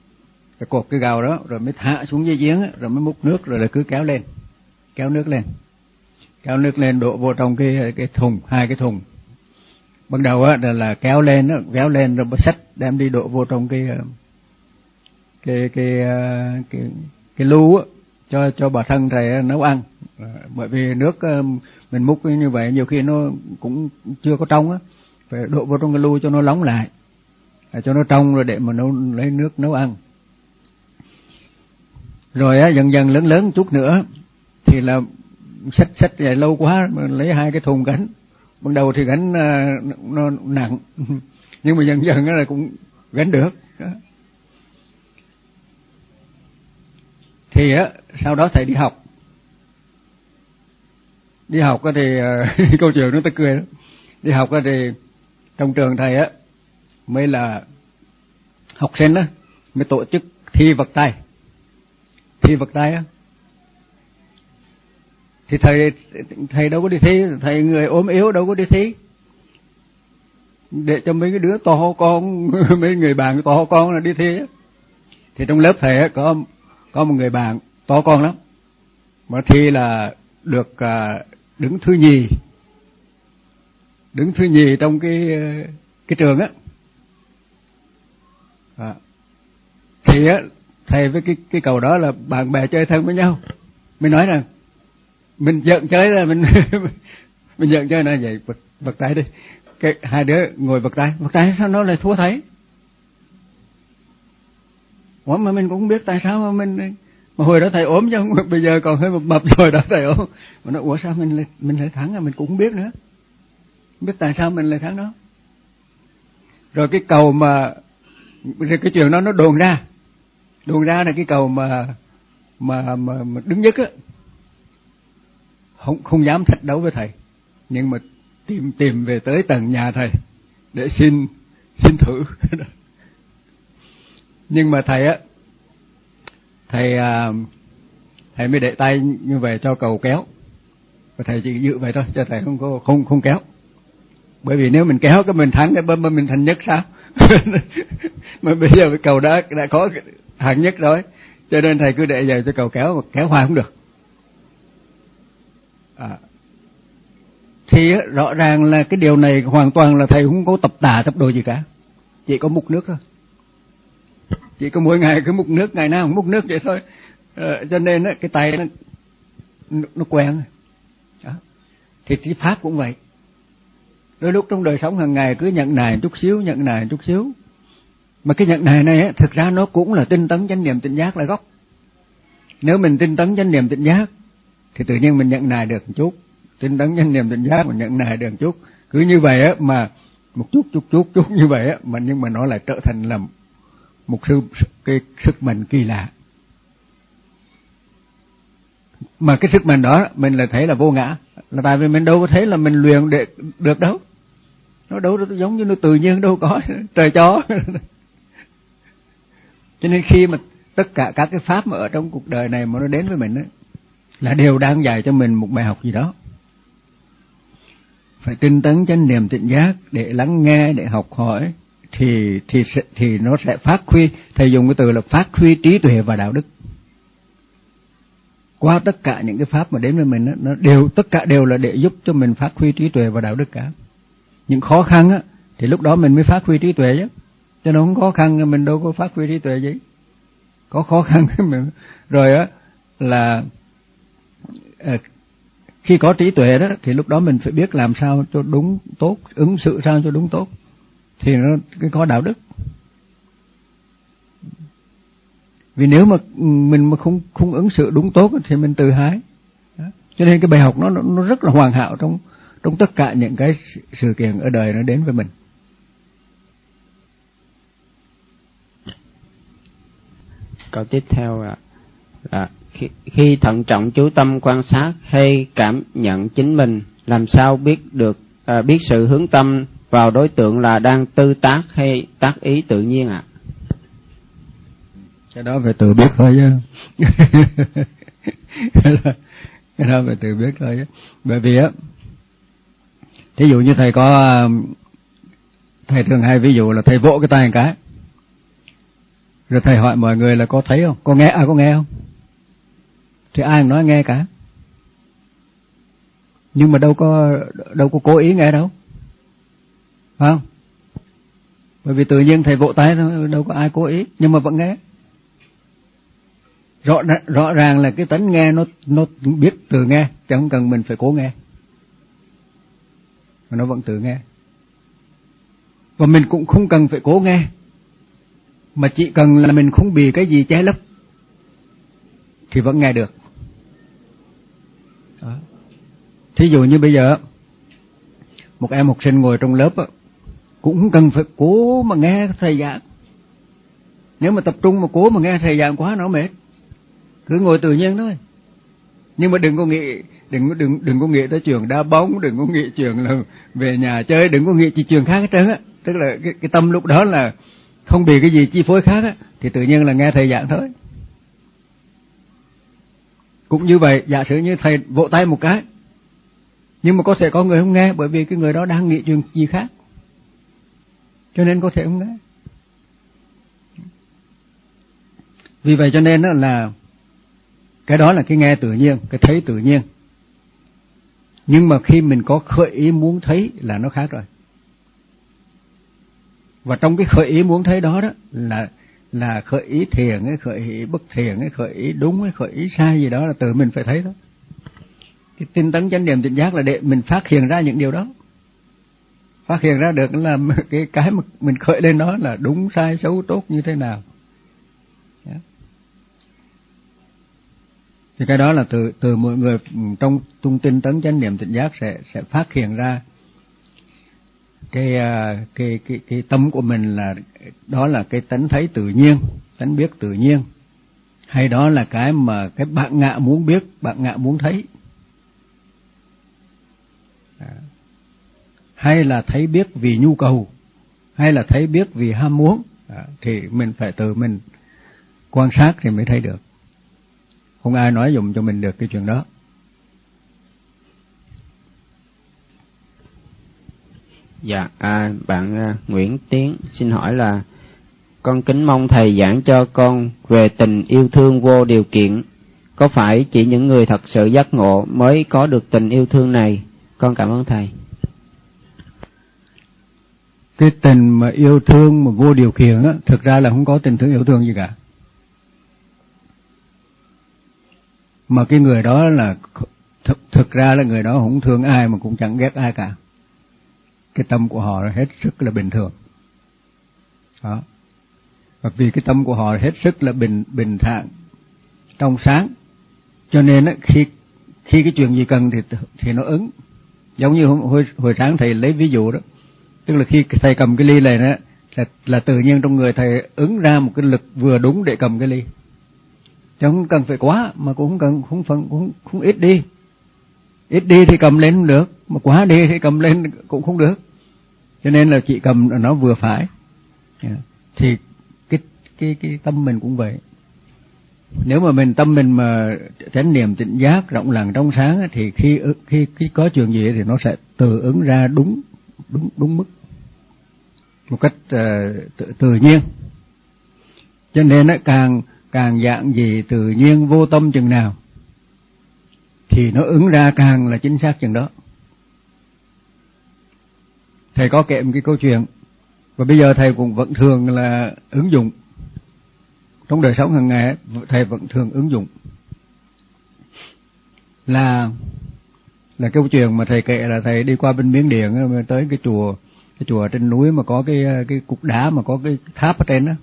A: cái cột cái gào đó, rồi mới thả xuống dưới giếng, rồi mới múc nước, rồi là cứ kéo lên, kéo nước lên, kéo nước lên đổ vô trong cái cái thùng, hai cái thùng. Ban đầu á là, là kéo lên, đó, kéo lên rồi xách đem đi đổ vô trong cái cái cái cái cái, cái lu á, cho cho bà thân thầy nấu ăn. Bởi vì nước mình múc như vậy nhiều khi nó cũng chưa có trong á, phải đổ vào trong cái lu cho nó nóng lại, cho nó trong rồi để mà nấu lấy nước nấu ăn. Rồi á dần dần lớn lớn chút nữa thì là xách xách dài lâu quá mà lấy hai cái thùng gánh. Ban đầu thì gánh nó nặng nhưng mà dần dần là cũng gánh được. Thì á sau đó thầy đi học. Đi học thì câu chuyện nó ta cười đó. Đi học thì trong trường thầy á mới là học sinh á mới tổ chức thi vật tay. Thi vật tay á thì thầy thầy đâu có đi thi, thầy người ốm yếu đâu có đi thi, để cho mấy cái đứa to con mấy người bạn to con là đi thi á. Thì trong lớp thầy á có có một người bạn to con lắm mà thi là được à, đứng thứ nhì, đứng thứ nhì trong cái cái trường á. À. Thì á thầy với cái cái cầu đó là bạn bè chơi thân với nhau, mới nói rằng mình giận chơi là mình mình giận chơi là vậy, vật vật tay đi. Cái hai đứa ngồi vật tay, vật tay sao nó lại thua thầy? Ủa mà mình cũng không biết tại sao mà mình mà hồi đó thầy ốm chứ không, bây giờ còn hơi mập mập rồi đó thầy ốm. Mà nó ủa sao mình lại mình lại thắng à, mình cũng không biết nữa. Không biết tại sao mình lại thắng đó. Rồi cái cầu mà rồi cái chuyện đó nó đồn ra. Đồn ra là cái cầu mà mà mà, mà đứng nhất á. Không không dám thách đấu với thầy, nhưng mà tìm tìm về tới tận nhà thầy để xin xin thử. Nhưng mà thầy á thầy à, thầy mới để tay như vậy cho cầu kéo, và thầy chỉ giữ vậy thôi, cho thầy không có không không kéo. Bởi vì nếu mình kéo cái mình thắng cái bơm mình thành nhất sao? Mà bây giờ cái cầu đã đã có hạng nhất rồi, cho nên thầy cứ để vậy cho cầu kéo, mà kéo hoài không được. À. Thì rõ ràng là cái điều này hoàn toàn là thầy không có tập tà tập đồ gì cả, chỉ có múc nước thôi, chỉ có mỗi ngày cứ múc nước, ngày nào cũng múc nước vậy thôi. À, cho nên á, cái tay nó nó quen. Đó. Thì cái pháp cũng vậy, đôi lúc trong đời sống hàng ngày cứ nhận nài chút xíu, nhận nài chút xíu, mà cái nhận nài này á, thực ra nó cũng là tinh tấn chánh niệm tỉnh giác là gốc. Nếu mình tinh tấn chánh niệm tỉnh giác thì tự nhiên mình nhận nài được một chút, tinh tấn chánh niệm tỉnh giác mình nhận nài được một chút, cứ như vậy á mà một chút chút chút chút như vậy á, mà nhưng mà nó lại trở thành là một sự cái sức mạnh kỳ lạ. Mà cái sức mạnh đó mình là thấy là vô ngã, là tại vì mình đâu có thấy là mình luyện để được đâu, nó đâu nó giống như nó tự nhiên đâu có trời cho. Cho nên khi mà tất cả các cái pháp mà ở trong cuộc đời này mà nó đến với mình ấy, là đều đang dạy cho mình một bài học gì đó. Phải tinh tấn chánh niệm tỉnh giác để lắng nghe, để học hỏi, thì thì thì nó sẽ phát huy. Thầy dùng cái từ là phát huy trí tuệ và đạo đức. Qua tất cả những cái pháp mà đến với mình đó, nó đều tất cả đều là để giúp cho mình phát huy trí tuệ và đạo đức cả. Những khó khăn á thì lúc đó mình mới phát huy trí tuệ chứ. Cho nó không khó khăn mình đâu có phát huy trí tuệ gì. Có khó khăn mình rồi á là à, khi có trí tuệ đó thì lúc đó mình phải biết làm sao cho đúng tốt, ứng xử sao cho đúng tốt, thì nó cái có đạo đức. Vì nếu mà mình mà không không ứng xử đúng tốt thì mình tự hái. Đó. Cho nên cái bài học nó nó rất là hoàn hảo trong trong tất cả những cái sự kiện ở đời nó đến với mình.
B: Câu tiếp theo là, là khi, khi thận trọng chú tâm quan sát hay cảm nhận chính mình, làm sao biết được à, biết sự hướng tâm vào đối tượng là đang tư tác hay tác ý tự nhiên ạ? À?
A: Cái đó phải tự biết thôi chứ. Cái đó phải tự biết thôi chứ. Bởi vì á, thí dụ như thầy có, thầy thường hay ví dụ là thầy vỗ cái tay một cái, Rồi thầy hỏi mọi người là có thấy không, có nghe, à có nghe không? Thì ai cũng nói nghe cả. Nhưng mà đâu có đâu có cố ý nghe đâu, phải không? Bởi vì tự nhiên thầy vỗ tay thôi, đâu có ai cố ý, nhưng mà vẫn nghe. Rõ rõ ràng là cái tánh nghe nó nó biết từ nghe, chứ không cần mình phải cố nghe, mà nó vẫn tự nghe. Và mình cũng không cần phải cố nghe, mà chỉ cần là mình không bị cái gì che lấp thì vẫn nghe được. Đó. Thí dụ như bây giờ một em học sinh ngồi trong lớp cũng không cần phải cố mà nghe thầy giảng. Nếu mà tập trung mà cố mà nghe thầy giảng quá nó mệt, cứ ngồi tự nhiên thôi. Nhưng mà đừng có nghĩ đừng đừng đừng có nghĩ tới chuyện đá bóng, đừng có nghĩ chuyện là về nhà chơi, đừng có nghĩ chỉ chuyện khác hết trơn á. Tức là cái, cái tâm lúc đó là không bị cái gì chi phối khác á, thì tự nhiên là nghe thầy giảng thôi. Cũng như vậy, giả sử như thầy vỗ tay một cái, nhưng mà có thể có người không nghe, bởi vì cái người đó đang nghĩ chuyện gì khác, cho nên có thể không nghe. Vì vậy cho nên là cái đó là cái nghe tự nhiên, cái thấy tự nhiên. Nhưng mà khi mình có khởi ý muốn thấy là nó khác rồi. Và trong cái khởi ý muốn thấy đó đó là là khởi ý thiện hay khởi ý bất thiện hay khởi ý đúng hay khởi ý sai gì đó là tự mình phải thấy đó. Cái tinh tấn chánh niệm tỉnh giác là để mình phát hiện ra những điều đó. Phát hiện ra được là cái cái mà mình khởi lên đó là đúng sai xấu tốt như thế nào. Yeah. Thì cái đó là từ từ mọi người trong tung tinh tấn chánh niệm tỉnh giác sẽ sẽ phát hiện ra cái cái cái cái tâm của mình là đó là cái tánh thấy tự nhiên, tánh biết tự nhiên, hay đó là cái mà cái bạn ngạ muốn biết, bạn ngạ muốn thấy, à, hay là thấy biết vì nhu cầu, hay là thấy biết vì ham muốn, à, thì mình phải tự mình quan sát thì mới thấy được. Không ai nói dùm cho mình được cái chuyện đó.
B: Dạ, à, bạn à, Nguyễn Tiến xin hỏi là con kính mong thầy giảng cho con về tình yêu thương vô điều kiện. Có phải chỉ những người thật sự giác ngộ mới có được tình yêu thương này? Con cảm ơn thầy.
A: Cái tình mà yêu thương mà vô điều kiện á, thực ra là không có tình thương yêu thương gì cả. Mà cái người đó là thực, thực ra là người đó không thương ai mà cũng chẳng ghét ai cả. Cái tâm của họ là hết sức là bình thường. Đó. Và vì cái tâm của họ hết sức là bình bình thản, trong sáng, cho nên á, khi khi cái chuyện gì cần thì thì nó ứng. Giống như hồi hồi sáng thầy lấy ví dụ đó, tức là khi thầy cầm cái ly này đó là là tự nhiên trong người thầy ứng ra một cái lực vừa đúng để cầm cái ly. Chứ không cần phải quá, mà cũng không cần không phần cũng không ít đi. Ít đi thì cầm lên không được, mà quá đi thì cầm lên cũng không được. Cho nên là chỉ cầm nó vừa phải. Yeah. Thì cái cái cái tâm mình cũng vậy. Nếu mà mình tâm mình mà chánh niệm tỉnh giác rộng lặng trong sáng thì khi khi khi có chuyện gì thì nó sẽ tự ứng ra đúng đúng đúng mức, một cách uh, tự, tự nhiên. Cho nên nó càng càng dạng gì tự nhiên vô tâm chừng nào thì nó ứng ra càng là chính xác chừng đó. Thầy có kể một cái câu chuyện, và bây giờ thầy cũng vẫn thường là ứng dụng trong đời sống hàng ngày. Thầy vẫn thường ứng dụng là là câu chuyện mà thầy kể là thầy đi qua bên Miến Điện tới cái chùa cái chùa trên núi mà có cái cái cục đá mà có cái tháp ở trên đó.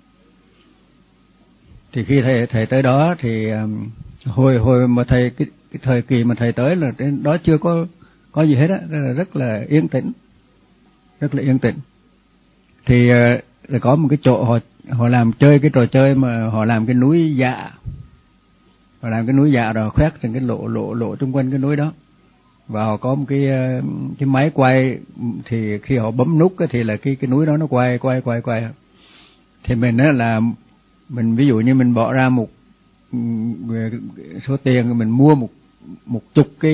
A: Thì khi thầy thầy tới đó thì um, hồi hồi mà thầy cái, cái thời kỳ mà thầy tới là trên đó chưa có có gì hết á, rất là yên tĩnh, rất là yên tĩnh. Thì uh, là có một cái chỗ họ họ làm chơi cái trò chơi mà họ làm cái núi dạ, họ làm cái núi dạ rồi khoét thành cái lộ lộ lộ xung quanh cái núi đó, và họ có một cái cái máy quay, thì khi họ bấm nút thì là cái cái núi đó nó quay quay quay quay. Thì mình á là mình ví dụ như mình bỏ ra một số tiền, mình mua một một chục cái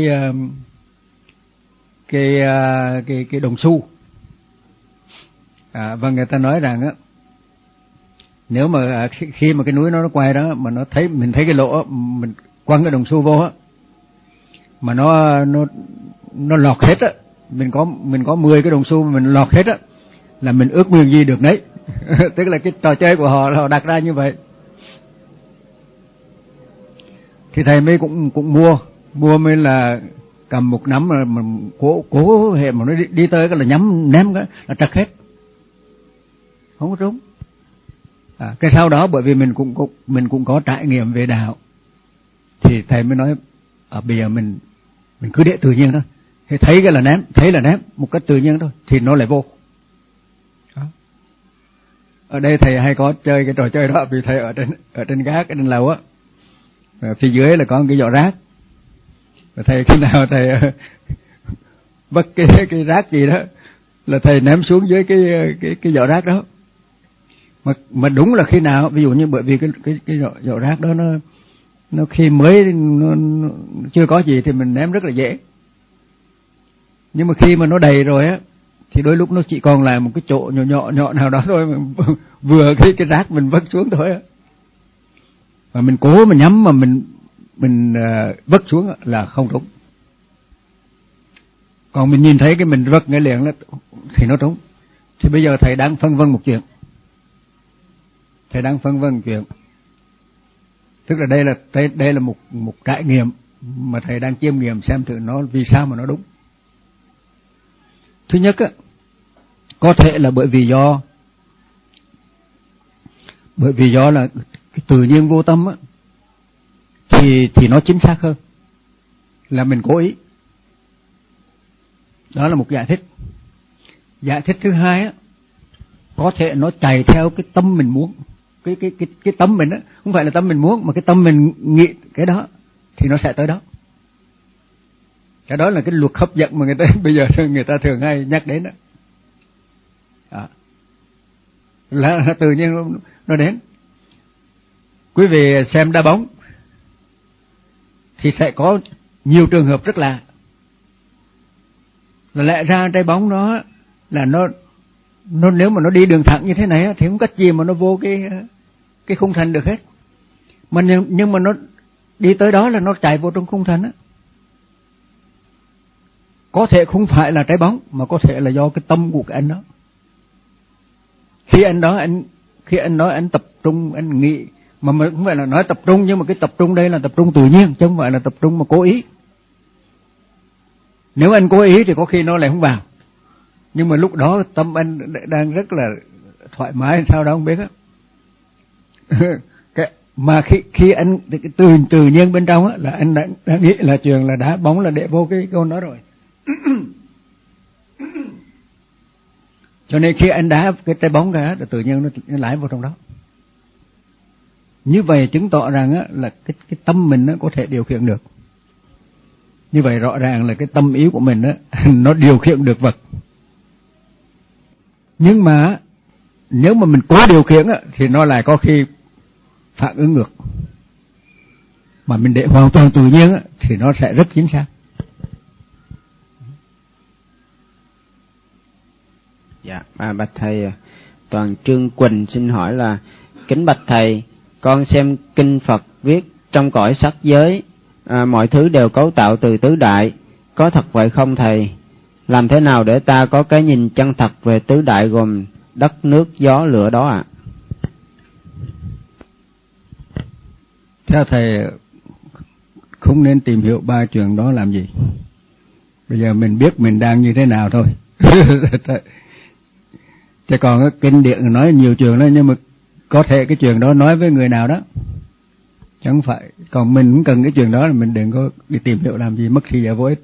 A: cái cái cái đồng xu, à, và người ta nói rằng á Nếu mà khi mà cái núi nó nó quay đó mà nó thấy mình thấy cái lỗ, mình quăng cái đồng xu vô á, mà nó nó nó lọt hết á, mình có mình có mười cái đồng xu mà mình lọt hết á, là mình ước nguyện gì được nấy. Tức là cái trò chơi của họ là họ đặt ra như vậy. Thì thầy mới cũng cũng mua mua mới là cầm một nắm mà, mà cố cố hệ mà nó đi, đi tới cái là nhắm ném cái là trật hết, không có trúng. À, cái sau đó bởi vì mình cũng, cũng mình cũng có trải nghiệm về đạo, thì thầy mới nói ở bây giờ mình mình cứ để tự nhiên thôi, thì thấy cái là ném, thấy là ném một cách tự nhiên thôi, thì nó lại vô. Đó. Ở đây thầy hay có chơi cái trò chơi đó, vì thầy ở trên ở trên gác ở trên lầu á, ở phía dưới là có một cái giỏ rác, và thầy khi nào thầy bất cái cái rác gì đó là thầy ném xuống dưới cái cái cái giỏ rác đó. Mà mà đúng là khi nào, ví dụ như bởi vì cái cái cái giỏ, giỏ rác đó nó nó khi mới nó, nó chưa có gì thì mình ném rất là dễ. Nhưng mà khi mà nó đầy rồi á thì đôi lúc nó chỉ còn là một cái chỗ nhỏ nhỏ nhỏ nào đó thôi, mà vừa cái cái rác mình vứt xuống thôi á. Mà mình cố mà nhắm mà mình mình uh, vứt xuống là không trúng. Còn mình nhìn thấy cái mình vứt ngay liền là thì nó trúng. Thì bây giờ thầy đang phân vân một chuyện. Thầy đang phân vân một chuyện. Tức là đây là đây, đây là một một trải nghiệm mà thầy đang chiêm nghiệm xem thử nó vì sao mà nó đúng. Thứ nhất á, có thể là bởi vì do bởi vì do là cái tự nhiên vô tâm á, thì thì nó chính xác hơn là mình cố ý. Đó là một giải thích. Giải thích thứ hai á, có thể nó chạy theo cái tâm mình muốn, cái cái cái cái tâm mình á, không phải là tâm mình muốn mà cái tâm mình nghĩ cái đó thì nó sẽ tới đó. Cái đó là cái luật hấp dẫn mà người ta bây giờ người ta thường hay nhắc đến đó. Đó. Là, là tự nhiên nó, nó đến. Quý vị xem đá bóng thì sẽ có nhiều trường hợp rất lạ. Là lẽ ra trái bóng nó là nó nó nếu mà nó đi đường thẳng như thế này thì không cách gì mà nó vô cái cái khung thành được hết. Mà nhưng, nhưng mà nó đi tới đó là nó chạy vô trong khung thành á. Có thể không phải là trái bóng mà có thể là do cái tâm của cái anh đó. Khi anh đó anh khi anh nói anh tập trung, anh nghĩ mà mình không phải là nói tập trung, nhưng mà cái tập trung đây là tập trung tự nhiên chứ không phải là tập trung mà cố ý. Nếu anh cố ý thì có khi nó lại không vào. Nhưng mà lúc đó tâm anh đang rất là thoải mái sao đó không biết á. Cái mà khi khi anh từ tự nhiên bên trong á là anh đã, đã nghĩ là chuyện là đá bóng là để vô cái con đó rồi. Cho nên khi anh đá cái trái bóng ra, tự nhiên nó, nó lái vào trong đó. Như vậy chứng tỏ rằng á, là cái, cái tâm mình á, có thể điều khiển được. Như vậy rõ ràng là cái tâm ý của mình á, nó điều khiển được vật. Nhưng mà nếu mà mình cố điều khiển á, thì nó lại có khi phản ứng ngược. Mà mình để hoàn toàn tự nhiên á, thì nó sẽ rất chính xác.
B: Dạ, à, bạch thầy, Toàn Trương Quỳnh xin hỏi là: kính bạch thầy, con xem kinh Phật viết trong cõi sắc giới à, mọi thứ đều cấu tạo từ tứ đại, có thật vậy không thầy? Làm thế nào để ta có cái nhìn chân thật về tứ đại gồm đất, nước, gió, lửa đó ạ? À?
A: Theo thầy không nên tìm hiểu ba chuyện đó làm gì. Bây giờ mình biết mình đang như thế nào thôi. Chứ còn cái kinh điển nói nhiều chuyện đó, nhưng mà có thể cái chuyện đó nói với người nào đó, chứ không phải. Còn mình cũng cần cái chuyện đó là mình đừng có đi tìm hiểu làm gì, mất thời giờ vô ích.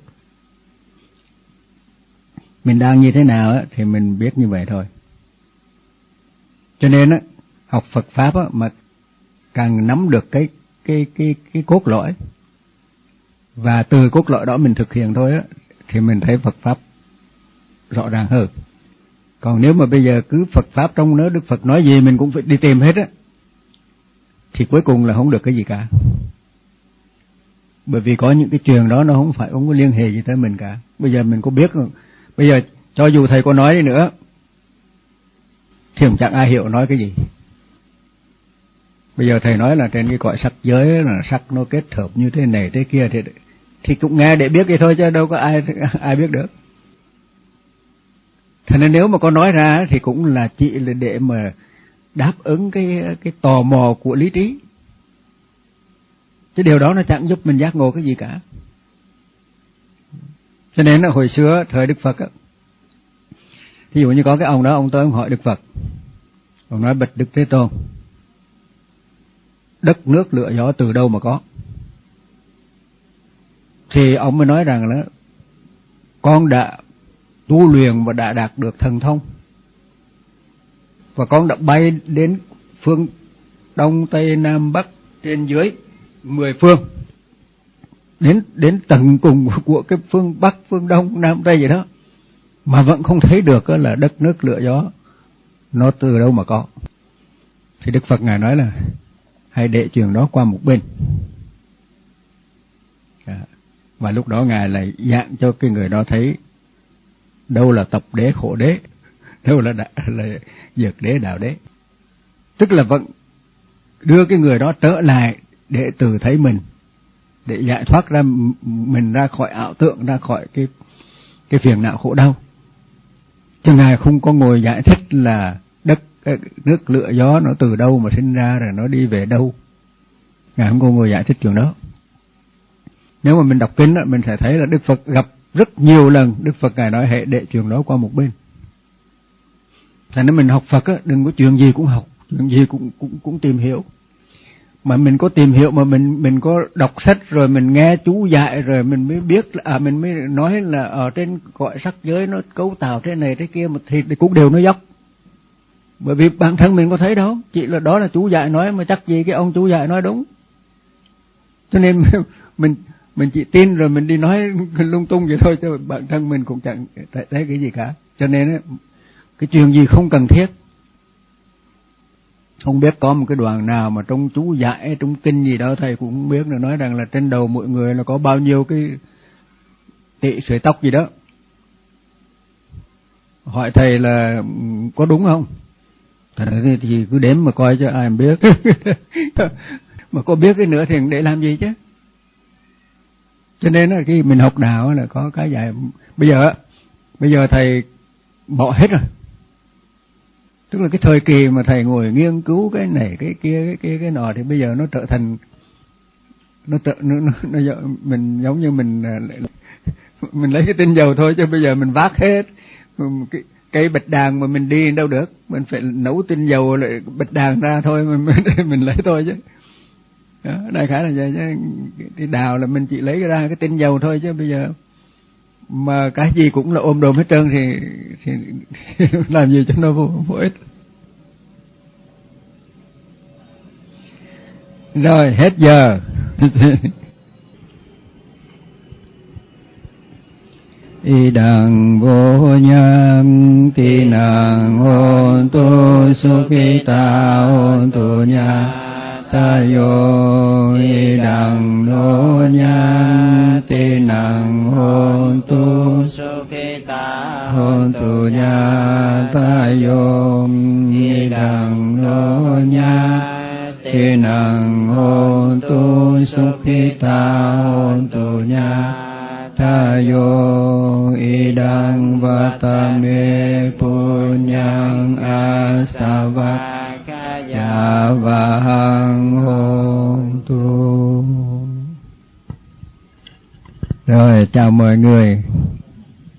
A: Mình đang như thế nào á, thì mình biết như vậy thôi. Cho nên á, học Phật Pháp á, mà càng nắm được cái cái cái cái cốt lõi, và từ cốt lõi đó mình thực hiện thôi á, thì mình thấy Phật Pháp rõ ràng hơn. Còn nếu mà bây giờ cứ Phật Pháp trong đó Đức Phật nói gì mình cũng phải đi tìm hết á, thì cuối cùng là không được cái gì cả. Bởi vì có những cái chuyện đó nó không phải không có liên hệ gì tới mình cả. Bây giờ mình có biết, bây giờ cho dù thầy có nói đi nữa thì cũng chẳng ai hiểu nói cái gì. Bây giờ thầy nói là trên cái cõi sắc giới là sắc nó kết hợp như thế này thế kia thì thì cũng nghe để biết vậy thôi, chứ đâu có ai ai biết được. Thế nên nếu mà có nói ra thì cũng là chỉ là để mà đáp ứng cái cái tò mò của lý trí, chứ điều đó nó chẳng giúp mình giác ngộ cái gì cả. Cho nên là hồi xưa thời Đức Phật á, ví dụ như có cái ông đó, ông tới ông hỏi Đức Phật, ông nói: bạch Đức Thế Tôn, đất nước lửa gió từ đâu mà có? Thì ông mới nói rằng là con đã tu luyện và đã đạt được thần thông, và con đã bay đến phương Đông Tây Nam Bắc trên dưới mười phương, đến đến tận cùng của cái phương Bắc, phương Đông, Nam, Tây vậy đó, mà vẫn không thấy được là đất nước lửa gió nó từ đâu mà có. Thì Đức Phật Ngài nói là hãy để chuyện đó qua một bên. Và lúc đó Ngài lại dạng cho cái người đó thấy đâu là tập đế khổ đế, đâu là đã, là dược đế đạo đế. Tức là vẫn đưa cái người đó trở lại để tự thấy mình, để giải thoát ra mình ra khỏi ảo tượng, ra khỏi cái cái phiền não khổ đau. Chứ Ngài không có ngồi giải thích là đất nước lửa gió nó từ đâu mà sinh ra rồi nó đi về đâu. Ngài không có ngồi giải thích chuyện đó. Nếu mà mình đọc kinh đó, mình sẽ thấy là Đức Phật gặp rất nhiều lần Đức Phật Ngài nói hãy để chuyện đó qua một bên. Thành nên mình học Phật á, đừng có chuyện gì cũng học, chuyện gì cũng cũng cũng tìm hiểu. Mà mình có tìm hiểu, mà mình mình có đọc sách rồi mình nghe chú dạy rồi mình mới biết là, à mình mới nói là ở trên cõi sắc giới nó cấu tạo thế này thế kia, mà thì, thì cũng đều nó dốc. Bởi vì bản thân mình có thấy đâu, chỉ là đó là chú dạy nói, mà chắc gì cái ông chú dạy nói đúng. Cho nên mình mình chỉ tin rồi mình đi nói lung tung vậy thôi, chứ bản thân mình cũng chẳng thấy cái gì cả. Cho nên cái chuyện gì không cần thiết. Không biết có một cái đoạn nào mà trong chú giải, trong kinh gì đó thầy cũng không biết, là nói rằng là trên đầu mỗi người là có bao nhiêu cái tị sợi tóc gì đó. Hỏi thầy là có đúng không? Thầy thì cứ đếm mà coi cho ai biết. Mà có biết cái nữa thì để làm gì chứ? Cho nên là khi mình học đạo là có cái dạy. Bây giờ bây giờ thầy bỏ hết rồi. Tức là cái thời kỳ mà thầy ngồi nghiên cứu cái này cái kia cái kia cái nọ thì bây giờ nó trở thành nó tự nó, nó, nó mình giống như mình mình lấy cái tinh dầu thôi, chứ bây giờ mình vác hết cái cây bạch đàn mà mình đi đâu được, mình phải nấu tinh dầu lại bạch đàn ra thôi, mình mình, mình lấy thôi chứ. Đó, đại khái là vậy chứ. Cái đào là mình chỉ lấy ra cái tinh dầu thôi, chứ bây giờ mà cái gì cũng là ôm đồm hết trơn thì, thì, thì làm gì cho nó vô, vô ích. Rồi hết giờ. Y đằng vô nham ti nàng hôn tu sukhita hôn tu nha ta yo. Y đằng nô nham ti nàng hôn tu sukhita hôn tu nha ta yo. Y đằng nô nham ti nàng hôn tu sukhita hôn tu nha tha yo. Idang vatame punyang asavakaya vahang hontu. Rồi chào mọi người.